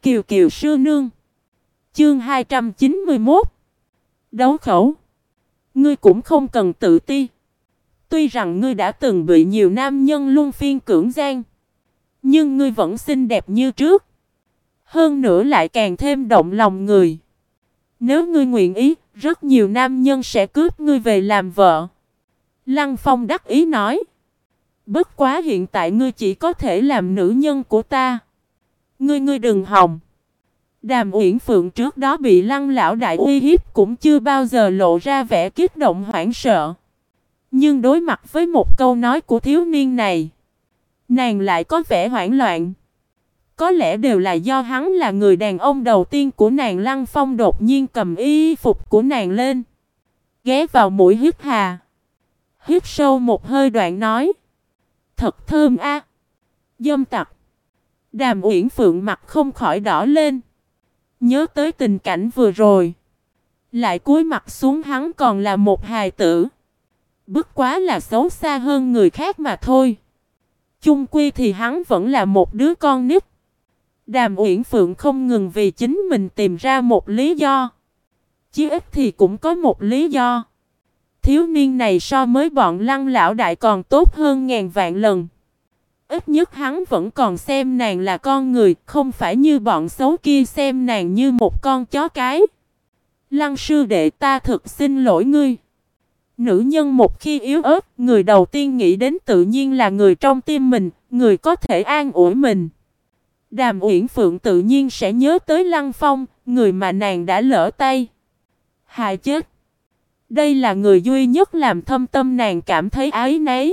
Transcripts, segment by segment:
Kiều Kiều sư nương. Chương 291. Đấu khẩu. Ngươi cũng không cần tự ti. Tuy rằng ngươi đã từng bị nhiều nam nhân luân phiên cưỡng gian, nhưng ngươi vẫn xinh đẹp như trước. Hơn nữa lại càng thêm động lòng người. Nếu ngươi nguyện ý, rất nhiều nam nhân sẽ cướp ngươi về làm vợ. Lăng Phong đắc ý nói. Bất quá hiện tại ngươi chỉ có thể làm nữ nhân của ta. Ngươi đừng hòng. Đàm Uyển Phượng trước đó bị Lăng lão đại uy hiếp cũng chưa bao giờ lộ ra vẻ kích động hoảng sợ. Nhưng đối mặt với một câu nói của thiếu niên này, nàng lại có vẻ hoảng loạn. Có lẽ đều là do hắn là người đàn ông đầu tiên của nàng. Lăng Phong đột nhiên cầm y phục của nàng lên, ghé vào mũi hít hà. Hít sâu một hơi đoạn nói. Thật thơm a, dâm tặc. Đàm Uyển Phượng mặt không khỏi đỏ lên. Nhớ tới tình cảnh vừa rồi, lại cúi mặt xuống. Hắn còn là một hài tử, bất quá là xấu xa hơn người khác mà thôi. Chung quy thì hắn vẫn là một đứa con nít. Đàm Uyển Phượng không ngừng vì chính mình tìm ra một lý do. Chí ít thì cũng có một lý do. Thiếu niên này so với bọn Lăng lão đại còn tốt hơn ngàn vạn lần. Ít nhất hắn vẫn còn xem nàng là con người, không phải như bọn xấu kia xem nàng như một con chó cái. Lăng sư đệ, ta thực xin lỗi ngươi. Nữ nhân một khi yếu ớt, người đầu tiên nghĩ đến tự nhiên là người trong tim mình, người có thể an ủi mình. Đàm Uyển Phượng tự nhiên sẽ nhớ tới Lăng Phong, người mà nàng đã lỡ tay hại chết. Đây là người duy nhất làm thâm tâm nàng cảm thấy áy náy.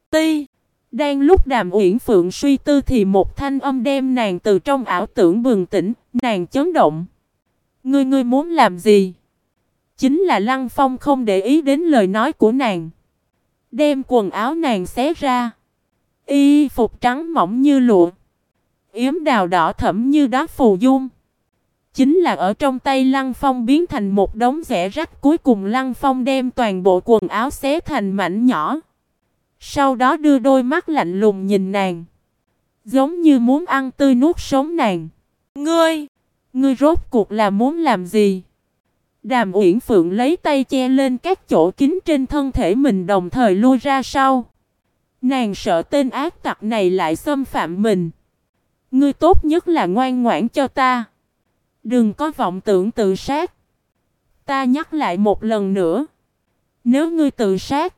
Đang lúc Đàm Uyển Phượng suy tư thì một thanh âm đem nàng từ trong ảo tưởng bừng tỉnh. Nàng chấn động. Ngươi muốn làm gì? Chính là Lăng Phong không để ý đến lời nói của nàng, đem quần áo nàng xé ra. Y phục trắng mỏng như lụa, yếm đào đỏ thẫm như đá phù dung. Chính là ở trong tay Lăng Phong biến thành một đống rẽ rách. Cuối cùng Lăng Phong đem toàn bộ quần áo xé thành mảnh nhỏ. Sau đó đưa đôi mắt lạnh lùng nhìn nàng, giống như muốn ăn tươi nuốt sống nàng. Ngươi rốt cuộc là muốn làm gì? Đàm Uyển Phượng lấy tay che lên các chỗ kín trên thân thể mình, đồng thời lui ra sau. Nàng sợ tên ác tặc này lại xâm phạm mình. Ngươi tốt nhất là ngoan ngoãn cho ta, đừng có vọng tưởng tự sát. Ta nhắc lại một lần nữa, nếu ngươi tự sát,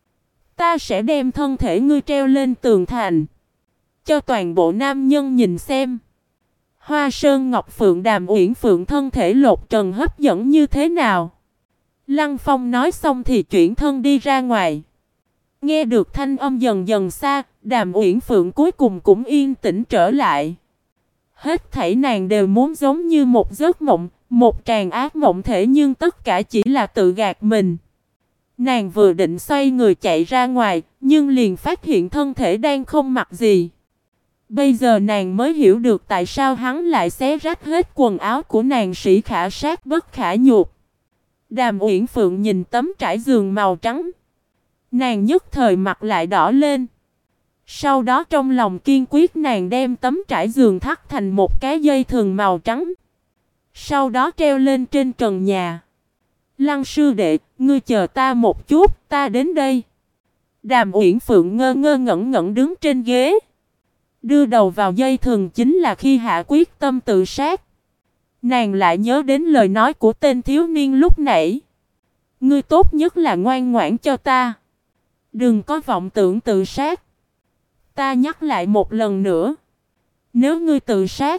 ta sẽ đem thân thể ngươi treo lên tường thành, cho toàn bộ nam nhân nhìn xem. Hoa Sơn Ngọc Phượng, Đàm Uyển Phượng thân thể lột trần hấp dẫn như thế nào. Lăng Phong nói xong thì chuyển thân đi ra ngoài. Nghe được thanh âm dần dần xa, Đàm Uyển Phượng cuối cùng cũng yên tĩnh trở lại. Hết thảy nàng đều muốn giống như một giấc mộng, một tràng ác mộng thể, nhưng tất cả chỉ là tự gạt mình. Nàng vừa định xoay người chạy ra ngoài, nhưng liền phát hiện thân thể đang không mặc gì. Bây giờ nàng mới hiểu được tại sao hắn lại xé rách hết quần áo của nàng, sĩ khả sát bất khả nhục. Đàm Uyển Phượng nhìn tấm trải giường màu trắng, nàng nhất thời mặt lại đỏ lên. Sau đó trong lòng kiên quyết, nàng đem tấm trải giường thắt thành một cái dây thừng màu trắng, sau đó treo lên trên trần nhà. Lăng sư đệ, ngươi chờ ta một chút, ta đến đây. Đàm Uyển Phượng ngơ ngơ ngẩn ngẩn đứng trên ghế, đưa đầu vào dây thừng. Chính là khi hạ quyết tâm tự sát, nàng lại nhớ đến lời nói của tên thiếu niên lúc nãy. Ngươi tốt nhất là ngoan ngoãn cho ta, đừng có vọng tưởng tự sát. Ta nhắc lại một lần nữa, nếu ngươi tự sát,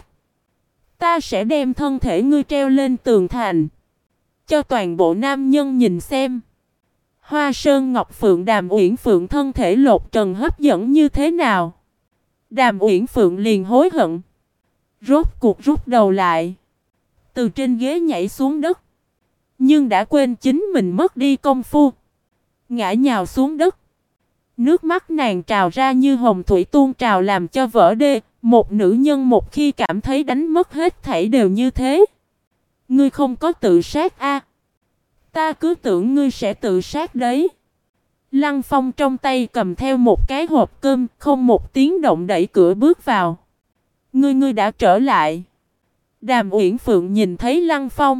ta sẽ đem thân thể ngươi treo lên tường thành, cho toàn bộ nam nhân nhìn xem. Hoa Sơn Ngọc Phượng, Đàm Uyển Phượng thân thể lột trần hấp dẫn như thế nào. Đàm Uyển Phượng liền hối hận, rốt cuộc rút đầu lại, từ trên ghế nhảy xuống đất, nhưng đã quên chính mình mất đi công phu, ngã nhào xuống đất. Nước mắt nàng trào ra như hồng thủy tuôn trào, làm cho vỡ đê. Một nữ nhân một khi cảm thấy đánh mất hết thảy đều như thế. Ngươi không có tự sát a? Ta cứ tưởng ngươi sẽ tự sát đấy. Lăng Phong trong tay cầm theo một cái hộp cơm, không một tiếng động đẩy cửa bước vào. Ngươi đã trở lại. Đàm Uyển Phượng nhìn thấy Lăng Phong,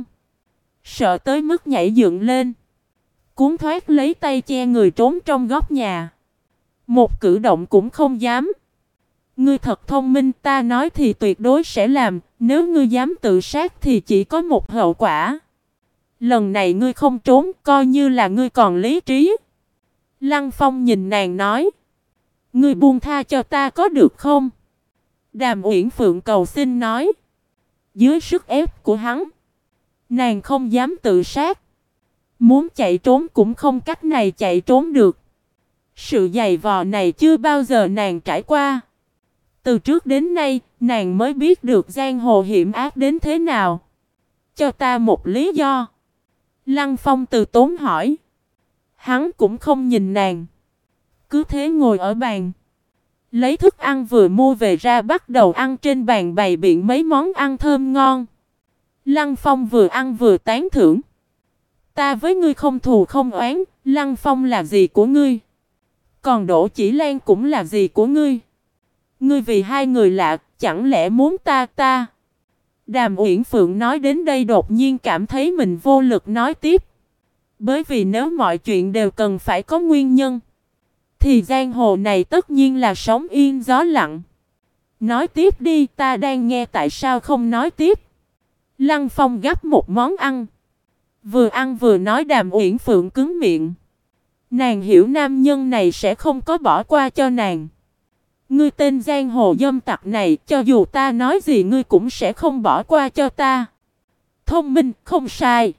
sợ tới mức nhảy dựng lên, cuốn thoát lấy tay che người trốn trong góc nhà. Một cử động cũng không dám. Ngươi thật thông minh, ta nói thì tuyệt đối sẽ làm, nếu ngươi dám tự sát thì chỉ có một hậu quả. Lần này ngươi không trốn, coi như là ngươi còn lý trí. Lăng Phong nhìn nàng nói, ngươi buông tha cho ta có được không? Đàm Uyển Phượng cầu xin nói. Dưới sức ép của hắn, nàng không dám tự sát. Muốn chạy trốn cũng không cách này chạy trốn được. Sự dày vò này chưa bao giờ nàng trải qua. Từ trước đến nay, nàng mới biết được giang hồ hiểm ác đến thế nào. Cho ta một lý do. Lăng Phong từ tốn hỏi. Hắn cũng không nhìn nàng, cứ thế ngồi ở bàn, lấy thức ăn vừa mua về ra bắt đầu ăn. Trên bàn bày biện mấy món ăn thơm ngon. Lăng Phong vừa ăn vừa tán thưởng. Ta với ngươi không thù không oán. Lăng Phong là gì của ngươi? Còn Đỗ Chỉ Lan cũng là gì của ngươi? Ngươi vì hai người lạ, chẳng lẽ muốn ta? Đàm Uyển Phượng nói đến đây đột nhiên cảm thấy mình vô lực nói tiếp. Bởi vì nếu mọi chuyện đều cần phải có nguyên nhân, thì giang hồ này tất nhiên là sóng yên gió lặng. Nói tiếp đi, ta đang nghe, tại sao không nói tiếp? Lăng Phong gắp một món ăn. Vừa ăn vừa nói. Đàm Uyển Phượng cứng miệng. Nàng hiểu nam nhân này sẽ không có bỏ qua cho nàng. Ngươi tên giang hồ dâm tặc này, cho dù ta nói gì ngươi cũng sẽ không bỏ qua cho ta. Thông minh, không sai.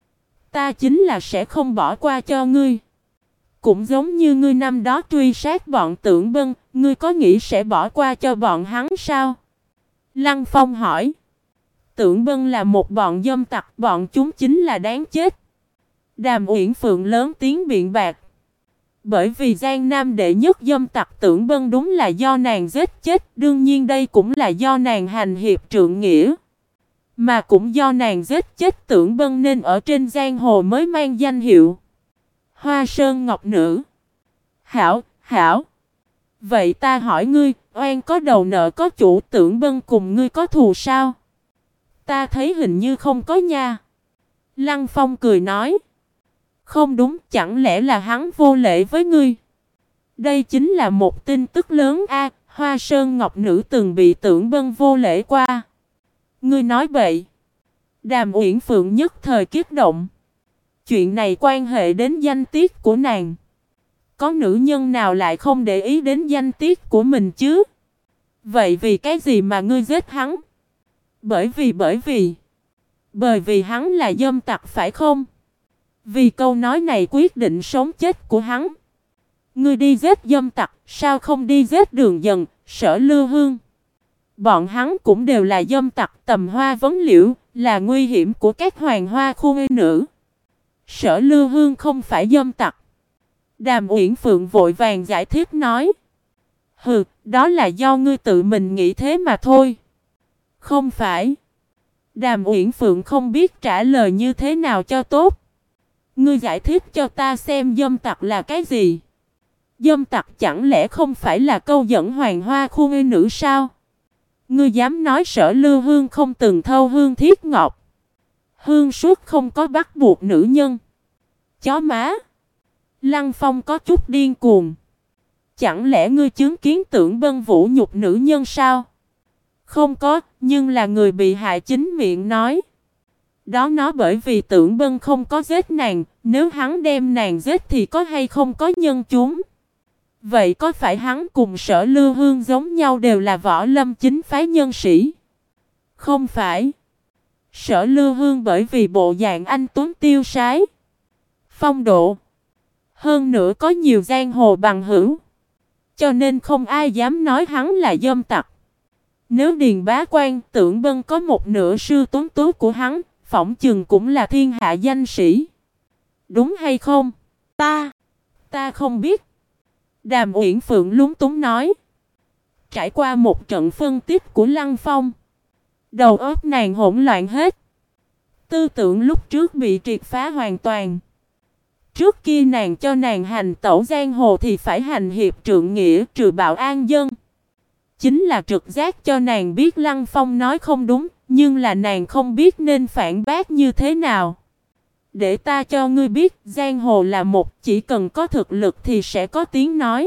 Ta chính là sẽ không bỏ qua cho ngươi. Cũng giống như ngươi năm đó truy sát bọn Tưởng Bân, ngươi có nghĩ sẽ bỏ qua cho bọn hắn sao? Lăng Phong hỏi. Tưởng Bân là một bọn dâm tặc, bọn chúng chính là đáng chết. Đàm Uyển Phượng lớn tiếng biện bạc. Bởi vì Giang Nam đệ nhất dâm tặc Tưởng Bân đúng là do nàng giết chết, đương nhiên đây cũng là do nàng hành hiệp trượng nghĩa. Mà cũng do nàng giết chết Tưởng Bân nên ở trên giang hồ mới mang danh hiệu Hoa Sơn Ngọc Nữ. Hảo. Vậy ta hỏi ngươi, oan có đầu nợ có chủ, Tưởng Bân cùng ngươi có thù sao? Ta thấy hình như không có nha. Lăng Phong cười nói. Không đúng, chẳng lẽ là hắn vô lễ với ngươi? Đây chính là một tin tức lớn a. Hoa Sơn Ngọc Nữ từng bị Tưởng Bân vô lễ qua. Ngươi nói bậy. Đàm Uyển Phượng nhất thời kích động. Chuyện này quan hệ đến danh tiết của nàng. Có nữ nhân nào lại không để ý đến danh tiết của mình chứ? Vậy vì cái gì mà ngươi giết hắn? Bởi vì hắn là dâm tặc phải không? Vì câu nói này quyết định sống chết của hắn. Ngươi đi giết dâm tặc, sao không đi giết Đường Dần, Sở Lưu Hương? Bọn hắn cũng đều là dâm tặc. Tầm Hoa Vấn Liễu là nguy hiểm của các hoàng hoa khu nữ. Sở Lưu Hương không phải dâm tặc. Đàm Uyển Phượng vội vàng giải thích nói. Hừ, đó là do ngươi tự mình nghĩ thế mà thôi. Không phải. Đàm Uyển Phượng không biết trả lời như thế nào cho tốt. Ngươi giải thích cho ta xem dâm tặc là cái gì? Dâm tặc chẳng lẽ không phải là câu dẫn hoàng hoa khu nữ sao? Ngươi dám nói Sở Lưu Hương không từng thâu hương thiết ngọc? Hương suốt không có bắt buộc nữ nhân. Chó má. Lăng Phong có chút điên cuồng. Chẳng lẽ ngươi chứng kiến Tưởng Bân vũ nhục nữ nhân sao? Không có, nhưng là người bị hại chính miệng nói. Đó nó bởi vì Tưởng Bân không có giết nàng, nếu hắn đem nàng giết thì có hay không có nhân chúng. Vậy có phải hắn cùng Sở Lưu Hương giống nhau đều là võ lâm chính phái nhân sĩ? Không phải. Sở Lưu Hương bởi vì bộ dạng anh tuấn tiêu sái, phong độ, hơn nữa có nhiều giang hồ bằng hữu, cho nên không ai dám nói hắn là dâm tặc. Nếu Điền Bá Quan, Tưởng Bân có một nửa sư tuấn tú của hắn, phỏng chừng cũng là thiên hạ danh sĩ. Đúng hay không? Ta không biết. Đàm Uyển Phượng lúng túng nói. Trải qua một trận phân tích của Lăng Phong, đầu óc nàng hỗn loạn hết. Tư tưởng lúc trước bị triệt phá hoàn toàn. Trước kia nàng cho nàng hành tẩu giang hồ thì phải hành hiệp trượng nghĩa, trừ bạo an dân. Chính là trực giác cho nàng biết Lăng Phong nói không đúng, Nhưng là nàng không biết nên phản bác như thế nào. Để ta cho ngươi biết, giang hồ là một, chỉ cần có thực lực thì sẽ có tiếng nói.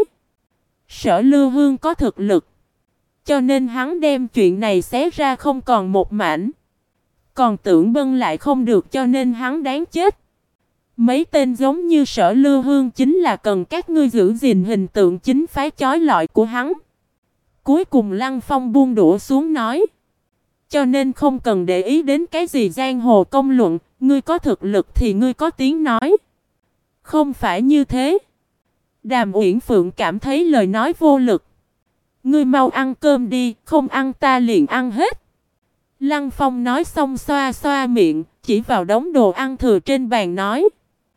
Sở Lưu Hương có thực lực, cho nên hắn đem chuyện này xé ra không còn một mảnh. Còn Tưởng Bân lại không được, cho nên hắn đáng chết. Mấy tên giống như Sở Lưu Hương chính là cần các ngươi giữ gìn hình tượng chính phái chói lọi của hắn. Cuối cùng Lăng Phong buông đũa xuống nói. Cho nên không cần để ý đến cái gì giang hồ công luận, ngươi có thực lực thì ngươi có tiếng nói. Không phải như thế. Đàm Uyển Phượng cảm thấy lời nói vô lực. Ngươi mau ăn cơm đi, không ăn ta liền ăn hết. Lăng Phong nói xong xoa xoa miệng, chỉ vào đống đồ ăn thừa trên bàn nói.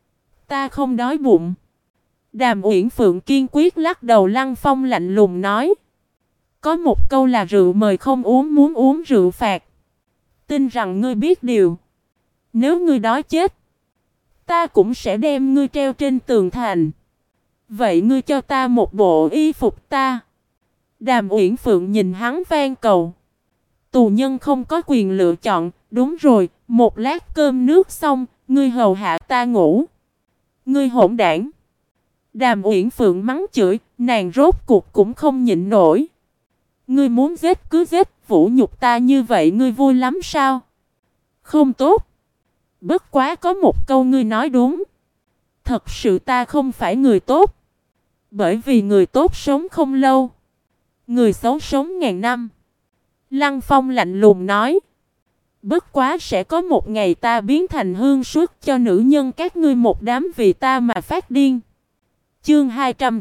Ta không đói bụng. Đàm Uyển Phượng kiên quyết lắc đầu. Lăng Phong lạnh lùng nói. Có một câu là rượu mời không uống, muốn uống rượu phạt. Tin rằng ngươi biết điều. Nếu ngươi đói chết, ta cũng sẽ đem ngươi treo trên tường thành. Vậy ngươi cho ta một bộ y phục ta. Đàm Uyển Phượng nhìn hắn van cầu. Tù nhân không có quyền lựa chọn. Đúng rồi, một lát cơm nước xong, ngươi hầu hạ ta ngủ. Ngươi hỗn đảng. Đàm Uyển Phượng mắng chửi, nàng rốt cuộc cũng không nhịn nổi. Ngươi muốn giết cứ giết, vũ nhục ta như vậy ngươi vui lắm sao? Không tốt. Bất quá có một câu ngươi nói đúng. Thật sự ta không phải người tốt. Bởi vì người tốt sống không lâu. Người xấu sống ngàn năm. Lăng Phong lạnh lùng nói. Bất quá sẽ có một ngày ta biến thành hương suốt cho nữ nhân các ngươi một đám vì ta mà phát điên. Chương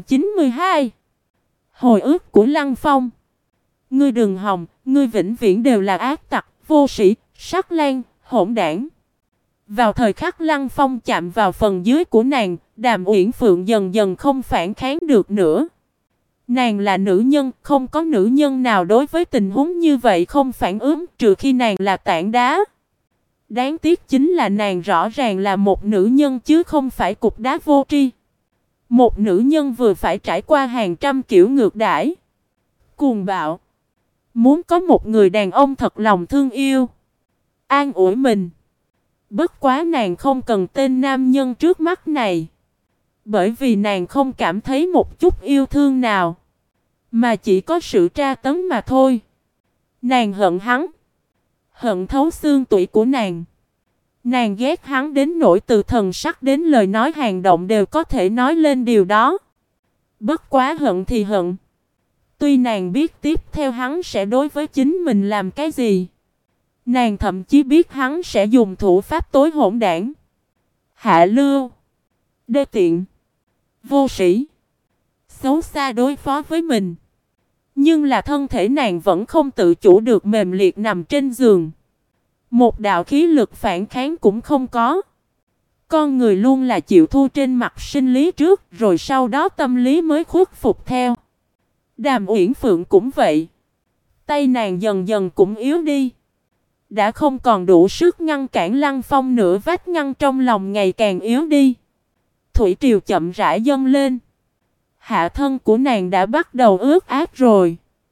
292. Hồi ức của Lăng Phong. Ngươi đừng hòng, ngươi vĩnh viễn đều là ác tặc, vô sĩ, sắc lang, hỗn đảng. Vào thời khắc Lăng Phong chạm vào phần dưới của nàng, Đàm Uyển Phượng dần dần không phản kháng được nữa. Nàng là nữ nhân, không có nữ nhân nào đối với tình huống như vậy không phản ứng, trừ khi nàng là tảng đá. Đáng tiếc chính là nàng rõ ràng là một nữ nhân chứ không phải cục đá vô tri. Một nữ nhân vừa phải trải qua hàng trăm kiểu ngược đãi, cuồng bạo, muốn có một người đàn ông thật lòng thương yêu, an ủi mình. Bất quá nàng không cần tên nam nhân trước mắt này. Bởi vì nàng không cảm thấy một chút yêu thương nào, mà chỉ có sự tra tấn mà thôi. Nàng hận hắn, hận thấu xương tủy của nàng. Nàng ghét hắn đến nỗi từ thần sắc đến lời nói hành động đều có thể nói lên điều đó. Bất quá hận thì hận. Tuy nàng biết tiếp theo hắn sẽ đối với chính mình làm cái gì. Nàng thậm chí biết hắn sẽ dùng thủ pháp tối hỗn đảng, hạ lưu, đê tiện, vô sĩ, xấu xa đối phó với mình. Nhưng là thân thể nàng vẫn không tự chủ được mềm liệt nằm trên giường. Một đạo khí lực phản kháng cũng không có. Con người luôn là chịu thua trên mặt sinh lý trước, rồi sau đó tâm lý mới khuất phục theo. Đàm Uyển Phượng cũng vậy. Tay nàng dần dần cũng yếu đi. Đã không còn đủ sức ngăn cản Lăng Phong nữa, vách ngăn trong lòng ngày càng yếu đi. Thủy triều chậm rãi dâng lên. Hạ thân của nàng đã bắt đầu ướt át rồi.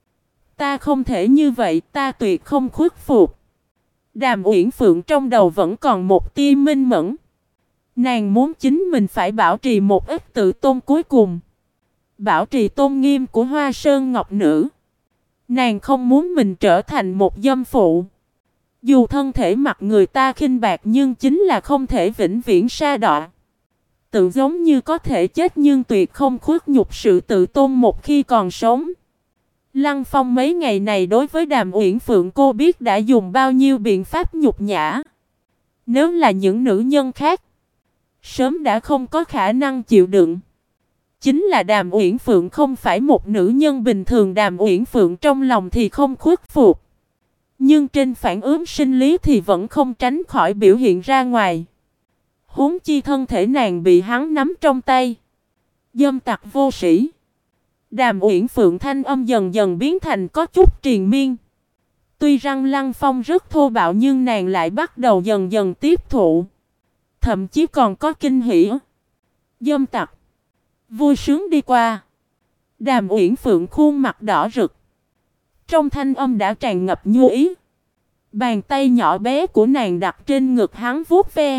Ta không thể như vậy, ta tuyệt không khuất phục. Đàm Uyển Phượng trong đầu vẫn còn một tia minh mẫn. Nàng muốn chính mình phải bảo trì một ít tự tôn cuối cùng. Bảo trì tôn nghiêm của Hoa Sơn Ngọc Nữ. Nàng không muốn mình trở thành một dâm phụ. Dù thân thể mặt người ta khinh bạc nhưng chính là không thể vĩnh viễn sa đọa. Tự giống như có thể chết nhưng tuyệt không khuất nhục sự tự tôn một khi còn sống. Lăng Phong mấy ngày này đối với Đàm Uyển Phượng cô biết đã dùng bao nhiêu biện pháp nhục nhã. Nếu là những nữ nhân khác, sớm đã không có khả năng chịu đựng. Chính là Đàm Uyển Phượng không phải một nữ nhân bình thường. Đàm Uyển Phượng trong lòng thì không khuất phục, nhưng trên phản ứng sinh lý thì vẫn không tránh khỏi biểu hiện ra ngoài. Huống chi thân thể nàng bị hắn nắm trong tay. Dâm tặc vô sĩ. Đàm Uyển Phượng thanh âm dần dần biến thành có chút triền miên. Tuy rằng Lăng Phong rất thô bạo nhưng nàng lại bắt đầu dần dần tiếp thụ. Thậm chí còn có kinh hỉ. Dâm tặc. Vui sướng đi qua. Đàm Uyển Phượng khuôn mặt đỏ rực. Trong thanh âm đã tràn ngập nhu ý. Bàn tay nhỏ bé của nàng đặt trên ngực hắn vuốt ve.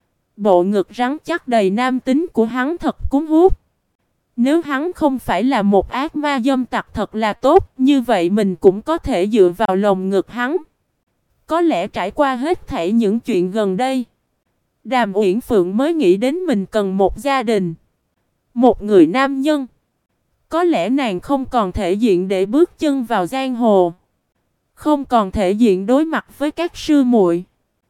Bộ ngực rắn chắc đầy nam tính của hắn thật cuốn hút. Nếu hắn không phải là một ác ma dâm tặc thật là tốt, như vậy mình cũng có thể dựa vào lồng ngực hắn. Có lẽ trải qua hết thảy những chuyện gần đây, Đàm Uyển Phượng mới nghĩ đến mình cần một gia đình, một người nam nhân. Có lẽ nàng không còn thể diện để bước chân vào giang hồ, không còn thể diện đối mặt với các sư muội,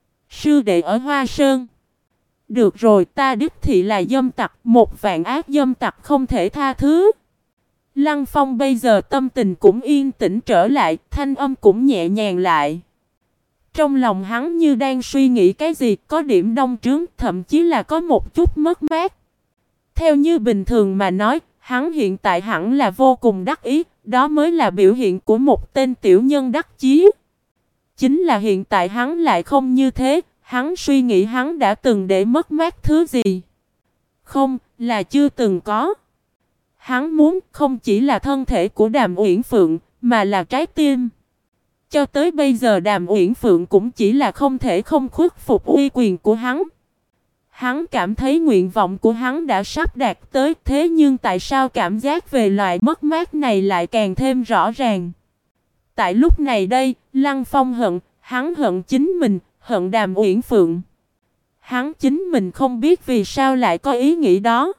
sư đệ ở Hoa Sơn. Được rồi, ta đích thị là dâm tặc, một vạn ác dâm tặc không thể tha thứ. Lăng Phong bây giờ tâm tình cũng yên tĩnh trở lại, thanh âm cũng nhẹ nhàng lại. Trong lòng hắn như đang suy nghĩ cái gì, có điểm đông trướng, thậm chí là có một chút mất mát. Theo như bình thường mà nói, hắn hiện tại hẳn là vô cùng đắc ý, đó mới là biểu hiện của một tên tiểu nhân đắc chí. Chính là hiện tại hắn lại không như thế, hắn suy nghĩ hắn đã từng để mất mát thứ gì. Không, là chưa từng có. Hắn muốn không chỉ là thân thể của Đàm Uyển Phượng, mà là trái tim. Cho tới bây giờ Đàm Uyển Phượng cũng chỉ là không thể không khuất phục uy quyền của hắn. Hắn cảm thấy nguyện vọng của hắn đã sắp đạt tới, thế nhưng tại sao cảm giác về loại mất mát này lại càng thêm rõ ràng. Tại lúc này đây, Lăng Phong hận, hắn hận chính mình, hận Đàm Uyển Phượng. Hắn chính mình không biết vì sao lại có ý nghĩ đó.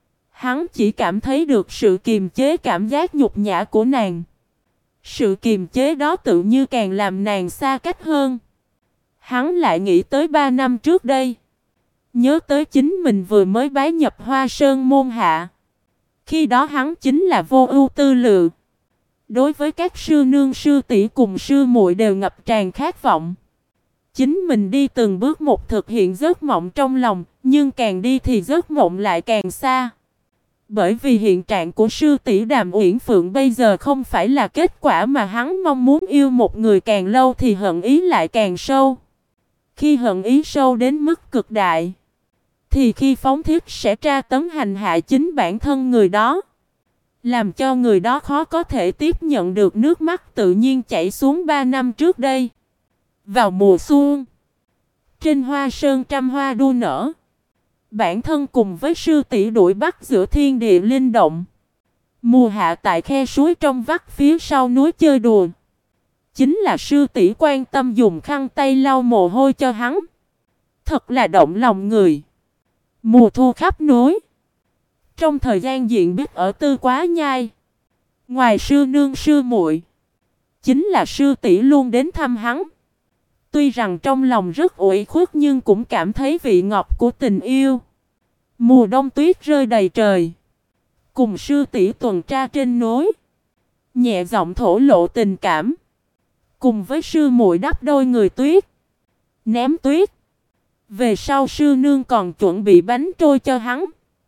Hắn chỉ cảm thấy được sự kiềm chế cảm giác nhục nhã của nàng. Sự kiềm chế đó tự như càng làm nàng xa cách hơn. Hắn lại nghĩ tới 3 năm trước đây. Nhớ tới chính mình vừa mới bái nhập Hoa Sơn môn hạ. Khi đó hắn chính là vô ưu tư lự. Đối với các sư nương sư tỷ cùng sư muội đều ngập tràn khát vọng. Chính mình đi từng bước một thực hiện giấc mộng trong lòng, nhưng càng đi thì giấc mộng lại càng xa. Bởi vì hiện trạng của sư tỷ Đàm Uyển Phượng bây giờ không phải là kết quả mà hắn mong muốn, yêu một người càng lâu thì hận ý lại càng sâu. Khi hận ý sâu đến mức cực đại, thì khi phóng thiết sẽ tra tấn hành hạ chính bản thân người đó, làm cho người đó khó có thể tiếp nhận được nước mắt tự nhiên chảy xuống 3 năm trước đây. Vào mùa xuân, trên Hoa Sơn trăm hoa đua nở, bản thân cùng với sư tỷ đuổi bắt giữa thiên địa linh động. Mùa hạ tại khe suối trong vắt phía sau núi chơi đùa. Chính là sư tỷ quan tâm dùng khăn tay lau mồ hôi cho hắn. Thật là động lòng người. Mùa thu khắp núi. Trong thời gian diện biết ở Tư Quá Nhai, ngoài sư nương sư muội, chính là sư tỷ luôn đến thăm hắn. Tuy rằng trong lòng rất ủy khuất nhưng cũng cảm thấy vị ngọt của tình yêu. Mùa đông tuyết rơi đầy trời, cùng sư tỷ tuần tra trên núi, nhẹ giọng thổ lộ tình cảm. Cùng với sư muội đắp đôi người tuyết, ném tuyết. Về sau sư nương còn chuẩn bị bánh trôi cho hắn.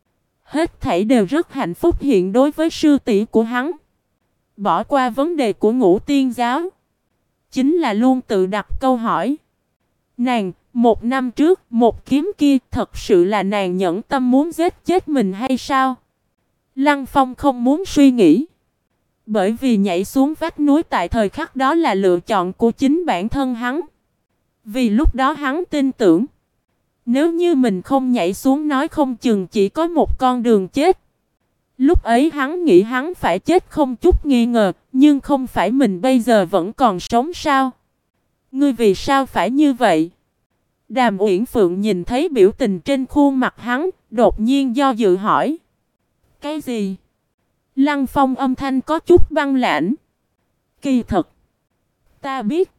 Hết thảy đều rất hạnh phúc hiện đối với sư tỷ của hắn. Bỏ qua vấn đề của Ngũ Tiên giáo, chính là luôn tự đặt câu hỏi. Nàng, 1 năm trước, một kiếm kia thật sự là nàng nhẫn tâm muốn giết chết mình hay sao? Lăng Phong không muốn suy nghĩ. Bởi vì nhảy xuống vách núi tại thời khắc đó là lựa chọn của chính bản thân hắn. Vì lúc đó hắn tin tưởng, nếu như mình không nhảy xuống nói không chừng chỉ có một con đường chết. Lúc ấy hắn nghĩ hắn phải chết không chút nghi ngờ, nhưng không phải mình bây giờ vẫn còn sống sao? Ngươi vì sao phải như vậy? Đàm Uyển Phượng nhìn thấy biểu tình trên khuôn mặt hắn, đột nhiên do dự hỏi. Cái gì? Lăng Phong âm thanh có chút băng lãnh. Kỳ thật, ta biết.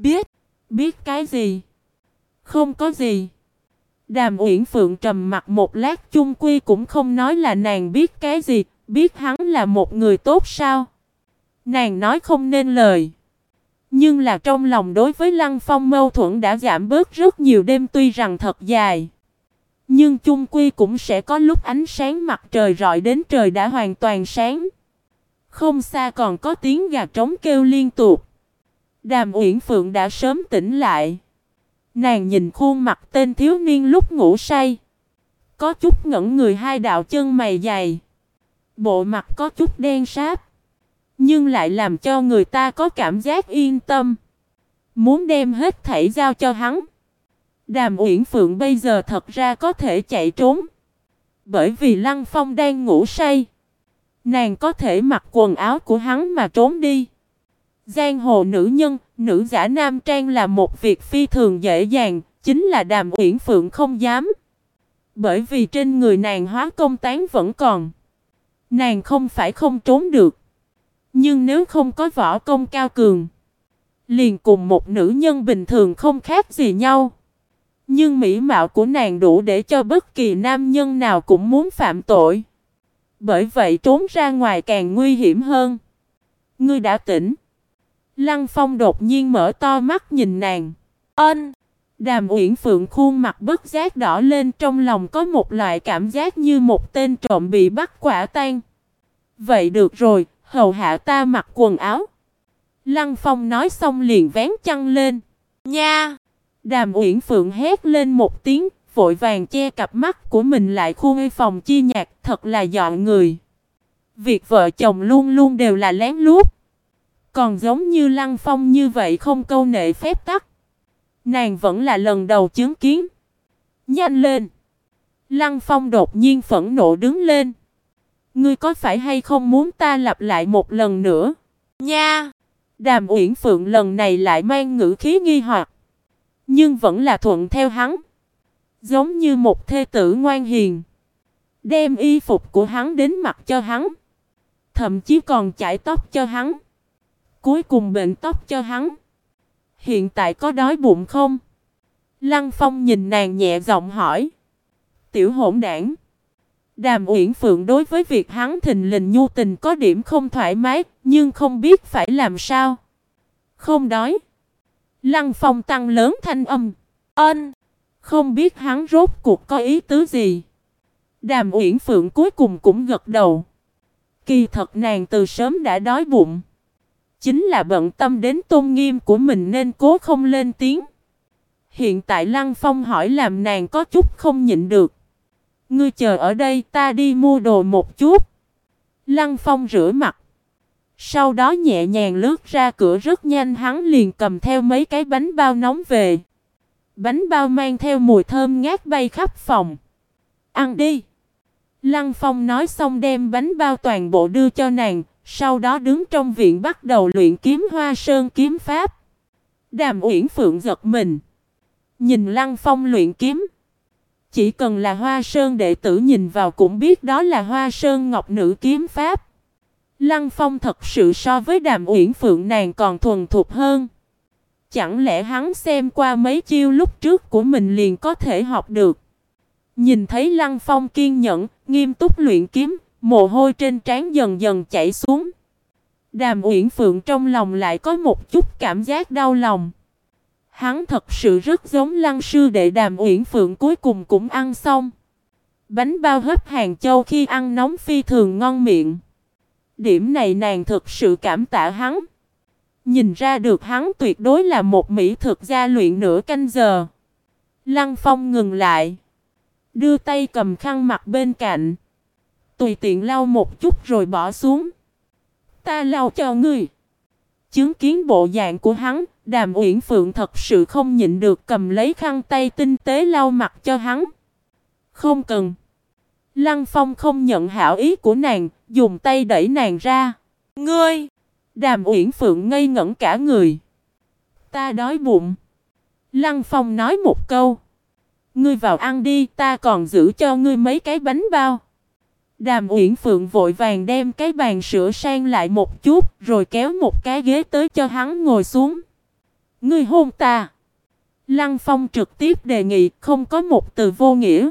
Biết cái gì? Không có gì. Đàm Uyển Phượng trầm mặt một lát, chung quy cũng không nói là nàng biết cái gì, biết hắn là một người tốt sao? Nàng nói không nên lời. Nhưng là trong lòng đối với Lăng Phong mâu thuẫn đã giảm bớt rất nhiều, đêm tuy rằng thật dài, nhưng chung quy cũng sẽ có lúc ánh sáng mặt trời rọi đến trời đã hoàn toàn sáng. Không xa còn có tiếng gà trống kêu liên tục. Đàm Uyển Phượng đã sớm tỉnh lại. Nàng nhìn khuôn mặt tên thiếu niên lúc ngủ say, có chút ngẩn người, hai đạo chân mày dày, bộ mặt có chút đen sáp, nhưng lại làm cho người ta có cảm giác yên tâm. muốn đem hết thảy giao cho hắn. Đàm Uyển Phượng bây giờ thật ra có thể chạy trốn, bởi vì Lăng Phong đang ngủ say. Nàng có thể mặc quần áo của hắn mà trốn đi. Giang hồ nữ nhân, nữ giả nam trang là một việc phi thường dễ dàng, chính là Đàm Uyển Phượng không dám. Bởi vì trên người nàng hóa công tán vẫn còn. Nàng không phải không trốn được. Nhưng nếu không có võ công cao cường, liền cùng một nữ nhân bình thường không khác gì nhau. Nhưng mỹ mạo của nàng đủ để cho bất kỳ nam nhân nào cũng muốn phạm tội. Bởi vậy trốn ra ngoài càng nguy hiểm hơn. Ngươi đã tỉnh. Lăng Phong đột nhiên mở to mắt nhìn nàng. Đàm Uyển Phượng khuôn mặt bất giác đỏ lên, trong lòng có một loại cảm giác như một tên trộm bị bắt quả tang. Vậy được rồi, hầu hạ ta mặc quần áo. Lăng Phong nói xong liền vén chăn lên. Nha! Đàm Uyển Phượng hét lên một tiếng, vội vàng che cặp mắt của mình lại, khuôn phòng chi nhạc thật là dọn người. Việc vợ chồng luôn luôn đều là lén lút. Còn giống như Lăng Phong như vậy không câu nệ phép tắc, nàng vẫn là lần đầu chứng kiến. Nhanh lên! Lăng Phong đột nhiên phẫn nộ đứng lên. Ngươi có phải hay không muốn ta lặp lại một lần nữa? Nha! Đàm Uyển Phượng lần này lại mang ngữ khí nghi hoặc, nhưng vẫn là thuận theo hắn. Giống như một thê tử ngoan hiền, đem y phục của hắn đến mặc cho hắn. Thậm chí còn chải tóc cho hắn. Cuối cùng bệnh tóc cho hắn. Hiện tại có đói bụng không? Lăng Phong nhìn nàng nhẹ giọng hỏi. Tiểu hỗn đảng. Đàm Uyển Phượng đối với việc hắn thình lình nhu tình có điểm không thoải mái, nhưng không biết phải làm sao. Không đói. Lăng Phong tăng lớn thanh âm. Không biết hắn rốt cuộc có ý tứ gì. Đàm Uyển Phượng cuối cùng cũng gật đầu. Kỳ thật nàng từ sớm đã đói bụng, chính là bận tâm đến tôn nghiêm của mình nên cố không lên tiếng. Hiện tại Lăng Phong hỏi làm nàng có chút không nhịn được. Ngươi chờ ở đây, ta đi mua đồ một chút. Lăng Phong rửa mặt, sau đó nhẹ nhàng lướt ra cửa, rất nhanh hắn liền cầm theo mấy cái bánh bao nóng về. Bánh bao mang theo mùi thơm ngát bay khắp phòng. Ăn đi. Lăng Phong nói xong đem bánh bao toàn bộ đưa cho nàng, sau đó đứng trong viện bắt đầu luyện kiếm Hoa Sơn kiếm pháp. Đàm Uyển Phượng giật mình, nhìn Lăng Phong luyện kiếm. Chỉ cần là Hoa Sơn đệ tử nhìn vào cũng biết đó là Hoa Sơn Ngọc Nữ kiếm pháp. Lăng Phong thật sự so với Đàm Uyển Phượng nàng còn thuần thục hơn. Chẳng lẽ hắn xem qua mấy chiêu lúc trước của mình liền có thể học được? Nhìn thấy Lăng Phong kiên nhẫn, nghiêm túc luyện kiếm, mồ hôi trên trán dần dần chảy xuống. Đàm Uyển Phượng trong lòng lại có một chút cảm giác đau lòng. Hắn thật sự rất giống Lăng sư đệ. Đàm Uyển Phượng cuối cùng cũng ăn xong. Bánh bao hấp Hàng Châu khi ăn nóng phi thường ngon miệng. Điểm này nàng thực sự cảm tạ hắn. Nhìn ra được hắn tuyệt đối là một mỹ thực gia luyện nửa canh giờ. Lăng Phong ngừng lại, đưa tay cầm khăn mặt bên cạnh, tùy tiện lau một chút rồi bỏ xuống. Ta lau cho ngươi. Chứng kiến bộ dạng của hắn, Đàm Uyển Phượng thật sự không nhịn được cầm lấy khăn tay tinh tế lau mặt cho hắn. Không cần. Lăng Phong không nhận hảo ý của nàng, dùng tay đẩy nàng ra. Ngươi! Đàm Uyển Phượng ngây ngẩn cả người. Ta đói bụng. Lăng Phong nói một câu. Ngươi vào ăn đi, ta còn giữ cho ngươi mấy cái bánh bao. Đàm Uyển Phượng vội vàng đem cái bàn sửa sang lại một chút, rồi kéo một cái ghế tới cho hắn ngồi xuống. Ngươi hôn ta. Lăng Phong trực tiếp đề nghị, không có một từ vô nghĩa.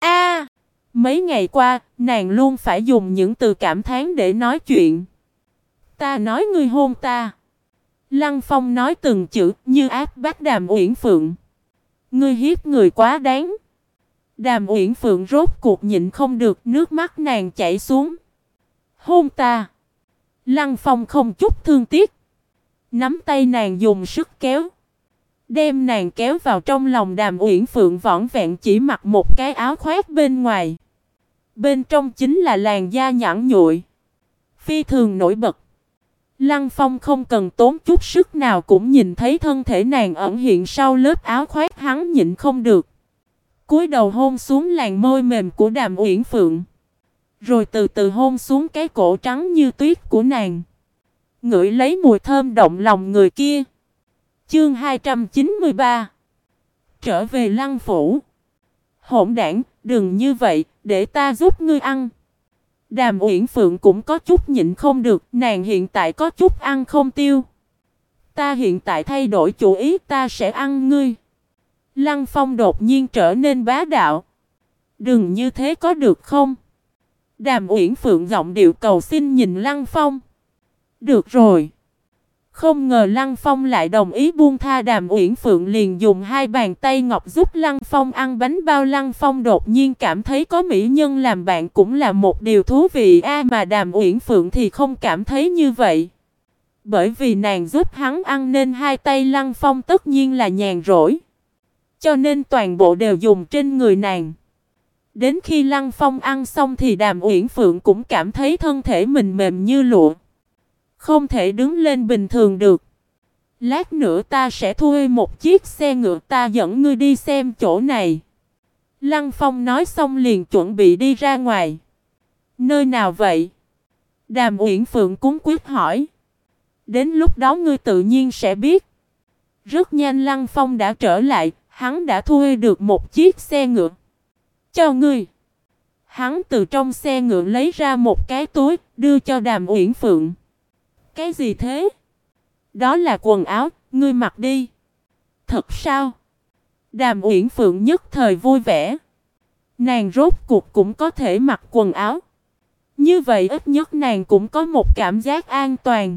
Mấy ngày qua, nàng luôn phải dùng những từ cảm thán để nói chuyện. Ta nói ngươi hôn ta. Lăng Phong nói từng chữ như áp bách Đàm Uyển Phượng. Ngươi hiếp người quá đáng. Đàm Uyển Phượng rốt cuộc nhịn không được, nước mắt nàng chảy xuống. Hôn ta. Lăng Phong không chút thương tiếc, nắm tay nàng dùng sức kéo, đem nàng kéo vào trong lòng. Đàm Uyển Phượng vỏn vẹn chỉ mặc một cái áo khoác bên ngoài, bên trong chính là làn da nhẵn nhụi, phi thường nổi bật. Lăng Phong không cần tốn chút sức nào cũng nhìn thấy thân thể nàng ẩn hiện sau lớp áo khoác, hắn nhịn không được cúi đầu hôn xuống làn môi mềm của Đàm Uyển Phượng, rồi từ từ hôn xuống cái cổ trắng như tuyết của nàng, ngửi lấy mùi thơm động lòng người kia. Chương 293. Trở về Lăng phủ. Hỗn đản, đừng như vậy, để ta giúp ngươi ăn. Đàm Uyển Phượng cũng có chút nhịn không được, nàng hiện tại có chút ăn không tiêu. Ta hiện tại thay đổi chủ ý, ta sẽ ăn ngươi. Lăng Phong đột nhiên trở nên bá đạo. Đừng như thế có được không? Đàm Uyển Phượng giọng điệu cầu xin nhìn Lăng Phong. Được rồi. Không ngờ Lăng Phong lại đồng ý buông tha. Đàm Uyển Phượng liền dùng hai bàn tay ngọc giúp Lăng Phong ăn bánh bao. Lăng Phong đột nhiên cảm thấy có mỹ nhân làm bạn cũng là một điều thú vị mà Đàm Uyển Phượng thì không cảm thấy như vậy. Bởi vì nàng giúp hắn ăn nên hai tay Lăng Phong tất nhiên là nhàn rỗi. Cho nên toàn bộ đều dùng trên người nàng. Đến khi Lăng Phong ăn xong thì Đàm Uyển Phượng cũng cảm thấy thân thể mình mềm như lụa. Không thể đứng lên bình thường được. Lát nữa ta sẽ thuê một chiếc xe ngựa, ta dẫn ngươi đi xem chỗ này. Lăng Phong nói xong liền chuẩn bị đi ra ngoài. Nơi nào vậy? Đàm Uyển Phượng cuống quýt hỏi. Đến lúc đó ngươi tự nhiên sẽ biết. Rất nhanh Lăng Phong đã trở lại, hắn đã thuê được một chiếc xe ngựa. Cho ngươi. Hắn từ trong xe ngựa lấy ra một cái túi, đưa cho Đàm Uyển Phượng. Cái gì thế? Đó là quần áo, ngươi mặc đi. Thật sao? Đàm Uyển Phượng nhất thời vui vẻ. Nàng rốt cuộc cũng có thể mặc quần áo. Như vậy ít nhất nàng cũng có một cảm giác an toàn.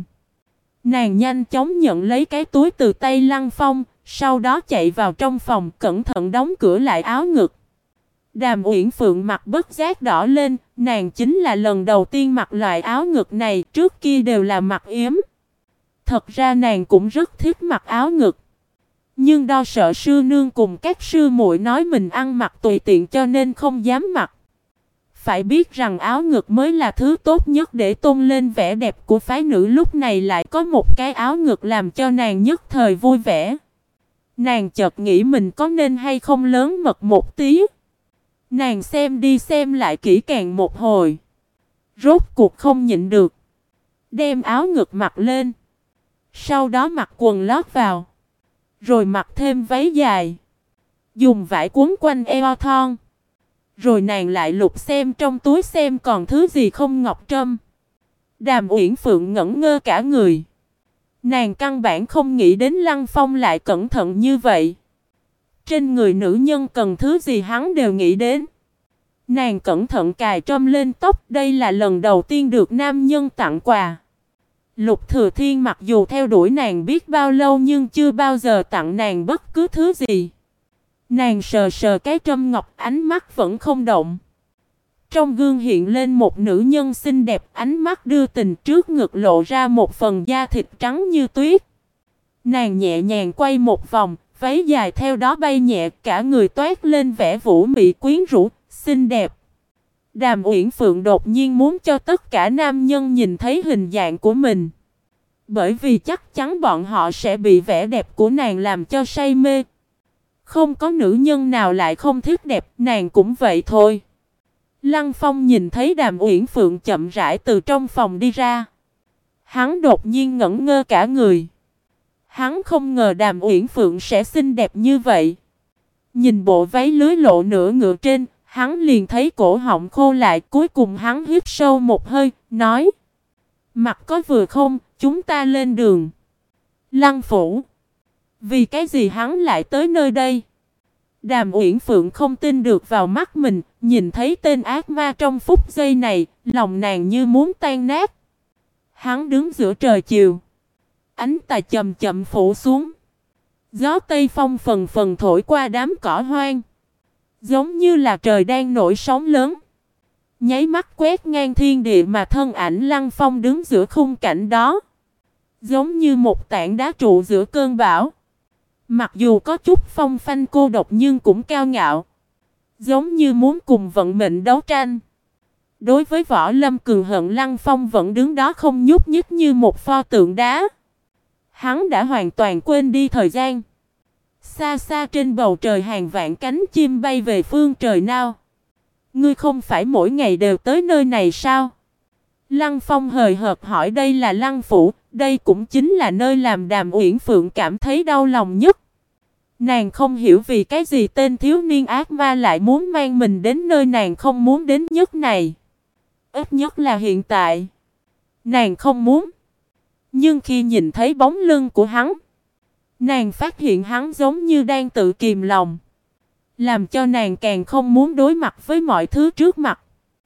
Nàng nhanh chóng nhận lấy cái túi từ tay Lăng Phong, sau đó chạy vào trong phòng cẩn thận đóng cửa lại áo ngực. Đàm Uyển Phượng mặt bất giác đỏ lên, nàng chính là lần đầu tiên mặc loại áo ngực này, trước kia đều là mặc yếm. Thật ra nàng cũng rất thích mặc áo ngực. Nhưng do sợ sư nương cùng các sư muội nói mình ăn mặc tùy tiện cho nên không dám mặc. Phải biết rằng áo ngực mới là thứ tốt nhất để tôn lên vẻ đẹp của phái nữ, lúc này lại có một cái áo ngực làm cho nàng nhất thời vui vẻ. Nàng chợt nghĩ mình có nên hay không lớn mật một tí. Nàng xem đi xem lại kỹ càng một hồi. Rốt cuộc không nhịn được. Đem áo ngực mặc lên. Sau đó mặc quần lót vào. Rồi mặc thêm váy dài. Dùng vải cuốn quanh eo thon. Rồi nàng lại lục xem trong túi xem còn thứ gì không ngọc trâm. Đàm Uyển Phượng ngẩn ngơ cả người. Nàng căn bản không nghĩ đến Lăng Phong lại cẩn thận như vậy. Trên người nữ nhân cần thứ gì hắn đều nghĩ đến. Nàng cẩn thận cài trâm lên tóc, đây là lần đầu tiên được nam nhân tặng quà. Lục Thừa Thiên mặc dù theo đuổi nàng biết bao lâu nhưng chưa bao giờ tặng nàng bất cứ thứ gì. Nàng sờ sờ cái trâm ngọc, ánh mắt vẫn không động. Trong gương hiện lên một nữ nhân xinh đẹp, ánh mắt đưa tình, trước ngực lộ ra một phần da thịt trắng như tuyết. Nàng nhẹ nhàng quay một vòng, váy dài theo đó bay nhẹ, cả người toát lên vẻ vũ mị quyến rũ, xinh đẹp. Đàm Uyển Phượng đột nhiên muốn cho tất cả nam nhân nhìn thấy hình dạng của mình. Bởi vì chắc chắn bọn họ sẽ bị vẻ đẹp của nàng làm cho say mê. Không có nữ nhân nào lại không thích đẹp, nàng cũng vậy thôi. Lăng Phong nhìn thấy Đàm Uyển Phượng chậm rãi từ trong phòng đi ra. Hắn đột nhiên ngẩn ngơ cả người. Hắn không ngờ Đàm Uyển Phượng sẽ xinh đẹp như vậy. Nhìn bộ váy lưới lộ nửa ngựa trên, hắn liền thấy cổ họng khô lại, cuối cùng hắn hít sâu một hơi, nói: "Mặc có vừa không, chúng ta lên đường." Lăng phủ. Vì cái gì hắn lại tới nơi đây? Đàm Uyển Phượng không tin được vào mắt mình, nhìn thấy tên ác ma trong phút giây này, lòng nàng như muốn tan nát. Hắn đứng giữa trời chiều. Ánh tà chậm chậm phủ xuống. Gió Tây Phong phần phần thổi qua đám cỏ hoang. Giống như là trời đang nổi sóng lớn. Nháy mắt quét ngang thiên địa mà thân ảnh Lăng Phong đứng giữa khung cảnh đó. Giống như một tảng đá trụ giữa cơn bão. Mặc dù có chút phong phanh cô độc nhưng cũng cao ngạo. Giống như muốn cùng vận mệnh đấu tranh. Đối với Võ Lâm Cường hận, Lăng Phong vẫn đứng đó không nhúc nhích như một pho tượng đá. Hắn đã hoàn toàn quên đi thời gian. Xa xa trên bầu trời hàng vạn cánh chim bay về phương trời nào. Ngươi không phải mỗi ngày đều tới nơi này sao? Lăng Phong hời hợt hỏi. Đây là Lăng Phủ, đây cũng chính là nơi làm Đàm Uyển Phượng cảm thấy đau lòng nhất. Nàng không hiểu vì cái gì tên thiếu niên ác ma lại muốn mang mình đến nơi nàng không muốn đến nhất này. Ít nhất là hiện tại. Nàng không muốn. Nhưng khi nhìn thấy bóng lưng của hắn, nàng phát hiện hắn giống như đang tự kìm lòng, làm cho nàng càng không muốn đối mặt với mọi thứ trước mặt.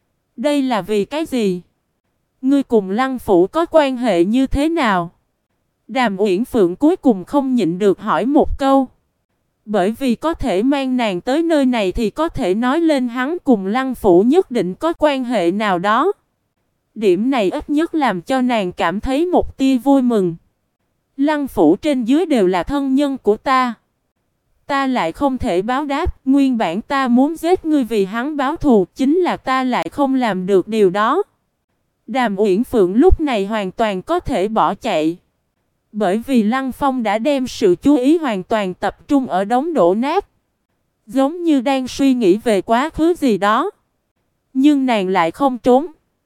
Đây là vì cái gì? Ngươi cùng Lăng Phủ có quan hệ như thế nào? Đàm Uyển Phượng cuối cùng không nhịn được hỏi một câu. Bởi vì có thể mang nàng tới nơi này thì có thể nói lên hắn cùng Lăng Phủ nhất định có quan hệ nào đó. Điểm này ít nhất làm cho nàng cảm thấy một tia vui mừng. Lăng Phủ trên dưới đều là thân nhân của ta. Ta lại không thể báo đáp. Nguyên bản ta muốn giết ngươi vì hắn báo thù, chính là ta lại không làm được điều đó. Đàm Uyển Phượng lúc này hoàn toàn có thể bỏ chạy. Bởi vì Lăng Phong đã đem sự chú ý hoàn toàn tập trung ở đống đổ nát. Giống như đang suy nghĩ về quá khứ gì đó. Nhưng nàng lại không trốn.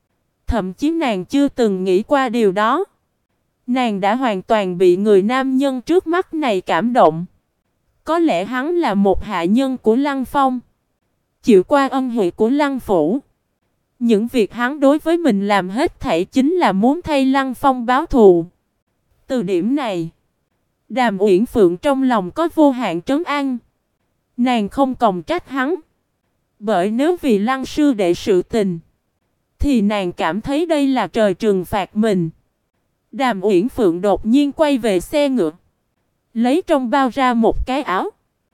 Thậm chí nàng chưa từng nghĩ qua điều đó. Nàng đã hoàn toàn bị người nam nhân trước mắt này cảm động. Có lẽ hắn là một hạ nhân của Lăng Phong, chịu qua ân huệ của Lăng Phủ. Những việc hắn đối với mình làm hết thảy chính là muốn thay Lăng Phong báo thù. Từ điểm này, Đàm Uyển Phượng trong lòng có vô hạn trấn an. Nàng không còng trách hắn. Bởi nếu vì Lăng sư đệ sự tình, thì nàng cảm thấy đây là trời trừng phạt mình. Đàm Uyển Phượng đột nhiên quay về xe ngựa, lấy trong bao ra một cái áo,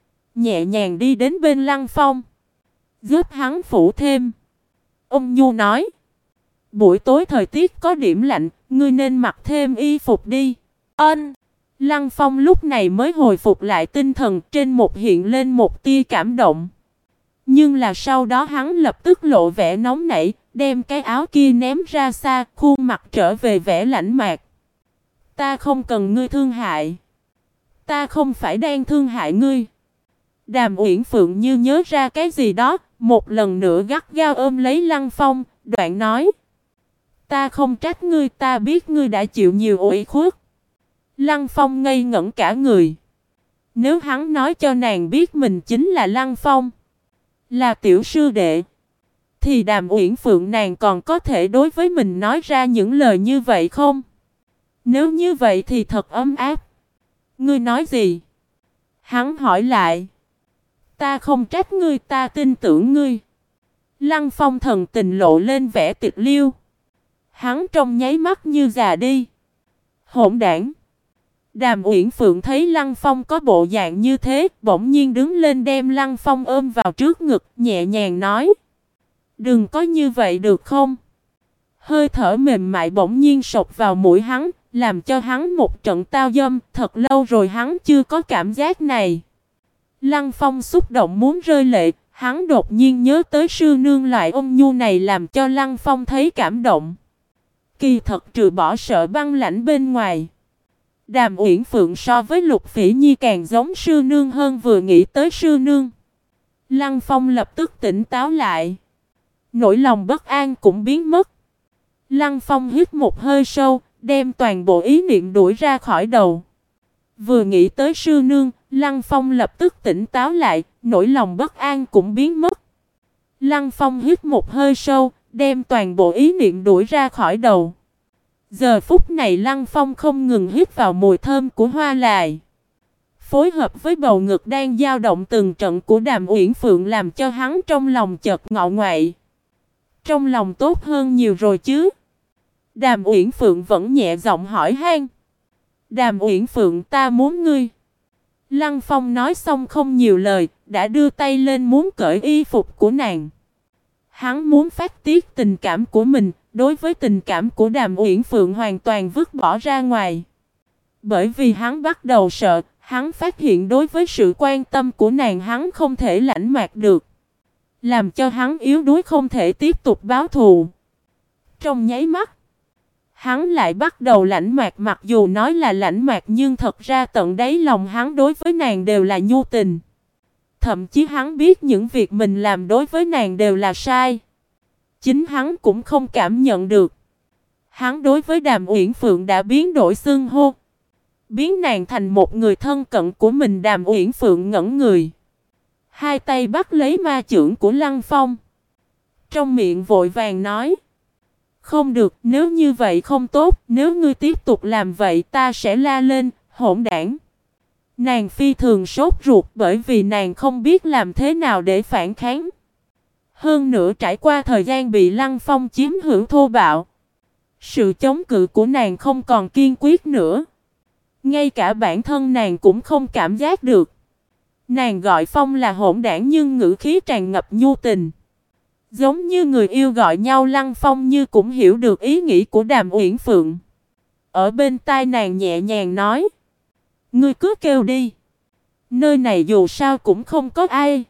nhẹ nhàng đi đến bên Lăng Phong, giúp hắn phủ thêm. Ông Nhu nói, buổi tối thời tiết có điểm lạnh, ngươi nên mặc thêm y phục đi. Ân. Lăng Phong lúc này mới hồi phục lại tinh thần, trên một hiện lên một tia cảm động. Nhưng là sau đó hắn lập tức lộ vẻ nóng nảy, đem cái áo kia ném ra xa, khuôn mặt trở về vẻ lãnh mạc. Ta không cần ngươi thương hại. Ta không phải đang thương hại ngươi. Đàm Uyển Phượng như nhớ ra cái gì đó, một lần nữa gắt gao ôm lấy Lăng Phong, đoạn nói. Ta không trách ngươi, ta biết ngươi đã chịu nhiều ủy khuất. Lăng Phong ngây ngẩn cả người. Nếu hắn nói cho nàng biết mình chính là Lăng Phong, là tiểu sư đệ, thì Đàm Uyển Phượng nàng còn có thể đối với mình nói ra những lời như vậy không? Nếu như vậy thì thật ấm áp. Ngươi nói gì? Hắn hỏi lại. Ta không trách ngươi, ta tin tưởng ngươi. Lăng Phong thần tình lộ lên vẻ tịch liêu. Hắn trong nháy mắt như già đi. Hỗn đản. Đàm Uyển Phượng thấy Lăng Phong có bộ dạng như thế, bỗng nhiên đứng lên đem Lăng Phong ôm vào trước ngực, nhẹ nhàng nói. Đừng có như vậy được không? Hơi thở mềm mại bỗng nhiên sộc vào mũi hắn, làm cho hắn một trận tao dâm, thật lâu rồi hắn chưa có cảm giác này. Lăng Phong xúc động muốn rơi lệ, hắn đột nhiên nhớ tới sư nương loại ôn nhu này làm cho Lăng Phong thấy cảm động. Kỳ thật trừ bỏ sợ băng lãnh bên ngoài, Đàm Uyển Phượng so với Lục Phỉ Nhi càng giống sư nương hơn. Vừa nghĩ tới sư nương, Lăng Phong lập tức tỉnh táo lại. Nỗi lòng bất an cũng biến mất. Lăng Phong hít một hơi sâu, đem toàn bộ ý niệm đuổi ra khỏi đầu. Vừa nghĩ tới sư nương, Lăng Phong lập tức tỉnh táo lại, nỗi lòng bất an cũng biến mất. Lăng Phong hít một hơi sâu, đem toàn bộ ý niệm đuổi ra khỏi đầu. Giờ phút này Lăng Phong không ngừng hít vào mùi thơm của hoa lài, phối hợp với bầu ngực đang dao động từng trận của Đàm Uyển Phượng làm cho hắn trong lòng chợt ngọ ngoại. Trong lòng tốt hơn nhiều rồi chứ? Đàm Uyển Phượng vẫn nhẹ giọng hỏi han. Đàm Uyển Phượng, ta muốn ngươi. Lăng Phong nói xong không nhiều lời, đã đưa tay lên muốn cởi y phục của nàng. Hắn muốn phát tiết tình cảm của mình, đối với tình cảm của Đàm Uyển Phượng hoàn toàn vứt bỏ ra ngoài. Bởi vì hắn bắt đầu sợ, hắn phát hiện đối với sự quan tâm của nàng hắn không thể lãnh mạc được, làm cho hắn yếu đuối không thể tiếp tục báo thù. Trong nháy mắt, hắn lại bắt đầu lãnh mạc, mặc dù nói là lãnh mạc nhưng thật ra tận đáy lòng hắn đối với nàng đều là nhu tình. Thậm chí hắn biết những việc mình làm đối với nàng đều là sai. Chính hắn cũng không cảm nhận được. Hắn đối với Đàm Uyển Phượng đã biến đổi xưng hô, biến nàng thành một người thân cận của mình. Đàm Uyển Phượng ngẩn người, hai tay bắt lấy ma chưởng của Lăng Phong, trong miệng vội vàng nói: "Không được, nếu như vậy không tốt, nếu ngươi tiếp tục làm vậy ta sẽ la lên, hỗn đản." Nàng phi thường sốt ruột bởi vì nàng không biết làm thế nào để phản kháng. Hơn nữa trải qua thời gian bị Lăng Phong chiếm hữu thô bạo, sự chống cự của nàng không còn kiên quyết nữa. Ngay cả bản thân nàng cũng không cảm giác được. Nàng gọi Phong là hỗn đản nhưng ngữ khí tràn ngập nhu tình, giống như người yêu gọi nhau. Lăng Phong như cũng hiểu được ý nghĩ của Đàm Uyển Phượng. Ở bên tai nàng nhẹ nhàng nói: "Ngươi cứ kêu đi. Nơi này dù sao cũng không có ai.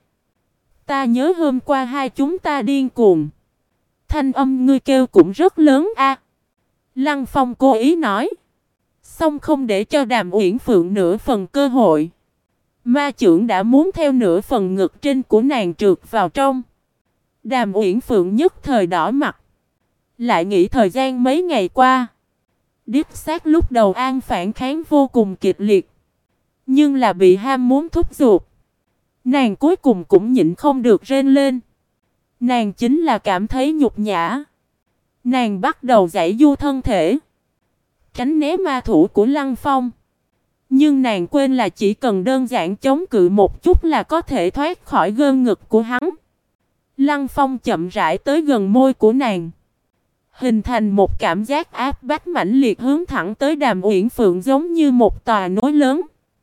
Ta nhớ hôm qua hai chúng ta điên cuồng. Thanh âm ngươi kêu cũng rất lớn a." Lăng Phong cố ý nói, xong không để cho Đàm Uyển Phượng nửa phần cơ hội. Ma chưởng đã muốn theo nửa phần ngực trên của nàng trượt vào trong. Đàm Uyển Phượng nhất thời đỏ mặt, lại nghĩ thời gian mấy ngày qua, đích xác lúc đầu An phản kháng vô cùng kịch liệt, nhưng là bị ham muốn thúc giục, nàng cuối cùng cũng nhịn không được rên lên. Nàng chính là cảm thấy nhục nhã. Nàng bắt đầu giãy giụa thân thể, tránh né ma thủ của Lăng Phong. Nhưng nàng quên là chỉ cần đơn giản chống cự một chút là có thể thoát khỏi gân ngực của hắn. Lăng Phong chậm rãi tới gần môi của nàng, hình thành một cảm giác áp bách mãnh liệt hướng thẳng tới Đàm Uyển Phượng giống như một tòa núi lớn.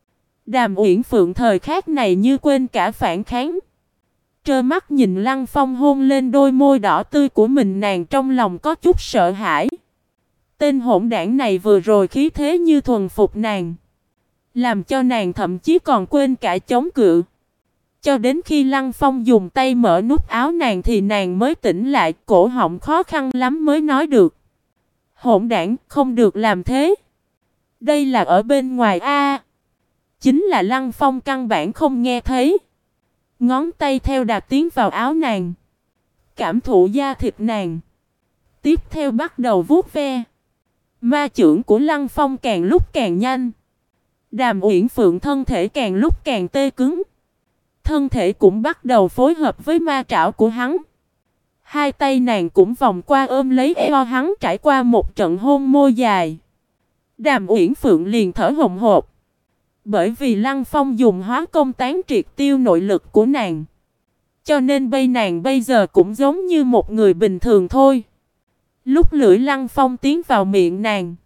Đàm Uyển Phượng thời khắc này như quên cả phản kháng, trơ mắt nhìn Lăng Phong hôn lên đôi môi đỏ tươi của mình. Nàng trong lòng có chút sợ hãi. Tên hỗn đản này vừa rồi khí thế như thuần phục nàng, làm cho nàng thậm chí còn quên cả chống cự. Cho đến khi Lăng Phong dùng tay mở nút áo nàng thì nàng mới tỉnh lại, cổ họng khó khăn lắm mới nói được: "Hỗn đản, không được làm thế. Đây là ở bên ngoài a." Chính là Lăng Phong căn bản không nghe thấy. Ngón tay theo đà tiến vào áo nàng, cảm thụ da thịt nàng, tiếp theo bắt đầu vuốt ve. Ma chưởng của Lăng Phong càng lúc càng nhanh. Đàm Uyển Phượng thân thể càng lúc càng tê cứng, thân thể cũng bắt đầu phối hợp với ma trảo của hắn. Hai tay nàng cũng vòng qua ôm lấy eo hắn. Trải qua một trận hôn môi dài, Đàm Uyển Phượng liền thở hổn hộc, bởi vì Lăng Phong dùng hóa công tán triệt tiêu nội lực của nàng, cho nên nàng bây giờ cũng giống như một người bình thường thôi. Lúc lưỡi Lăng Phong tiến vào miệng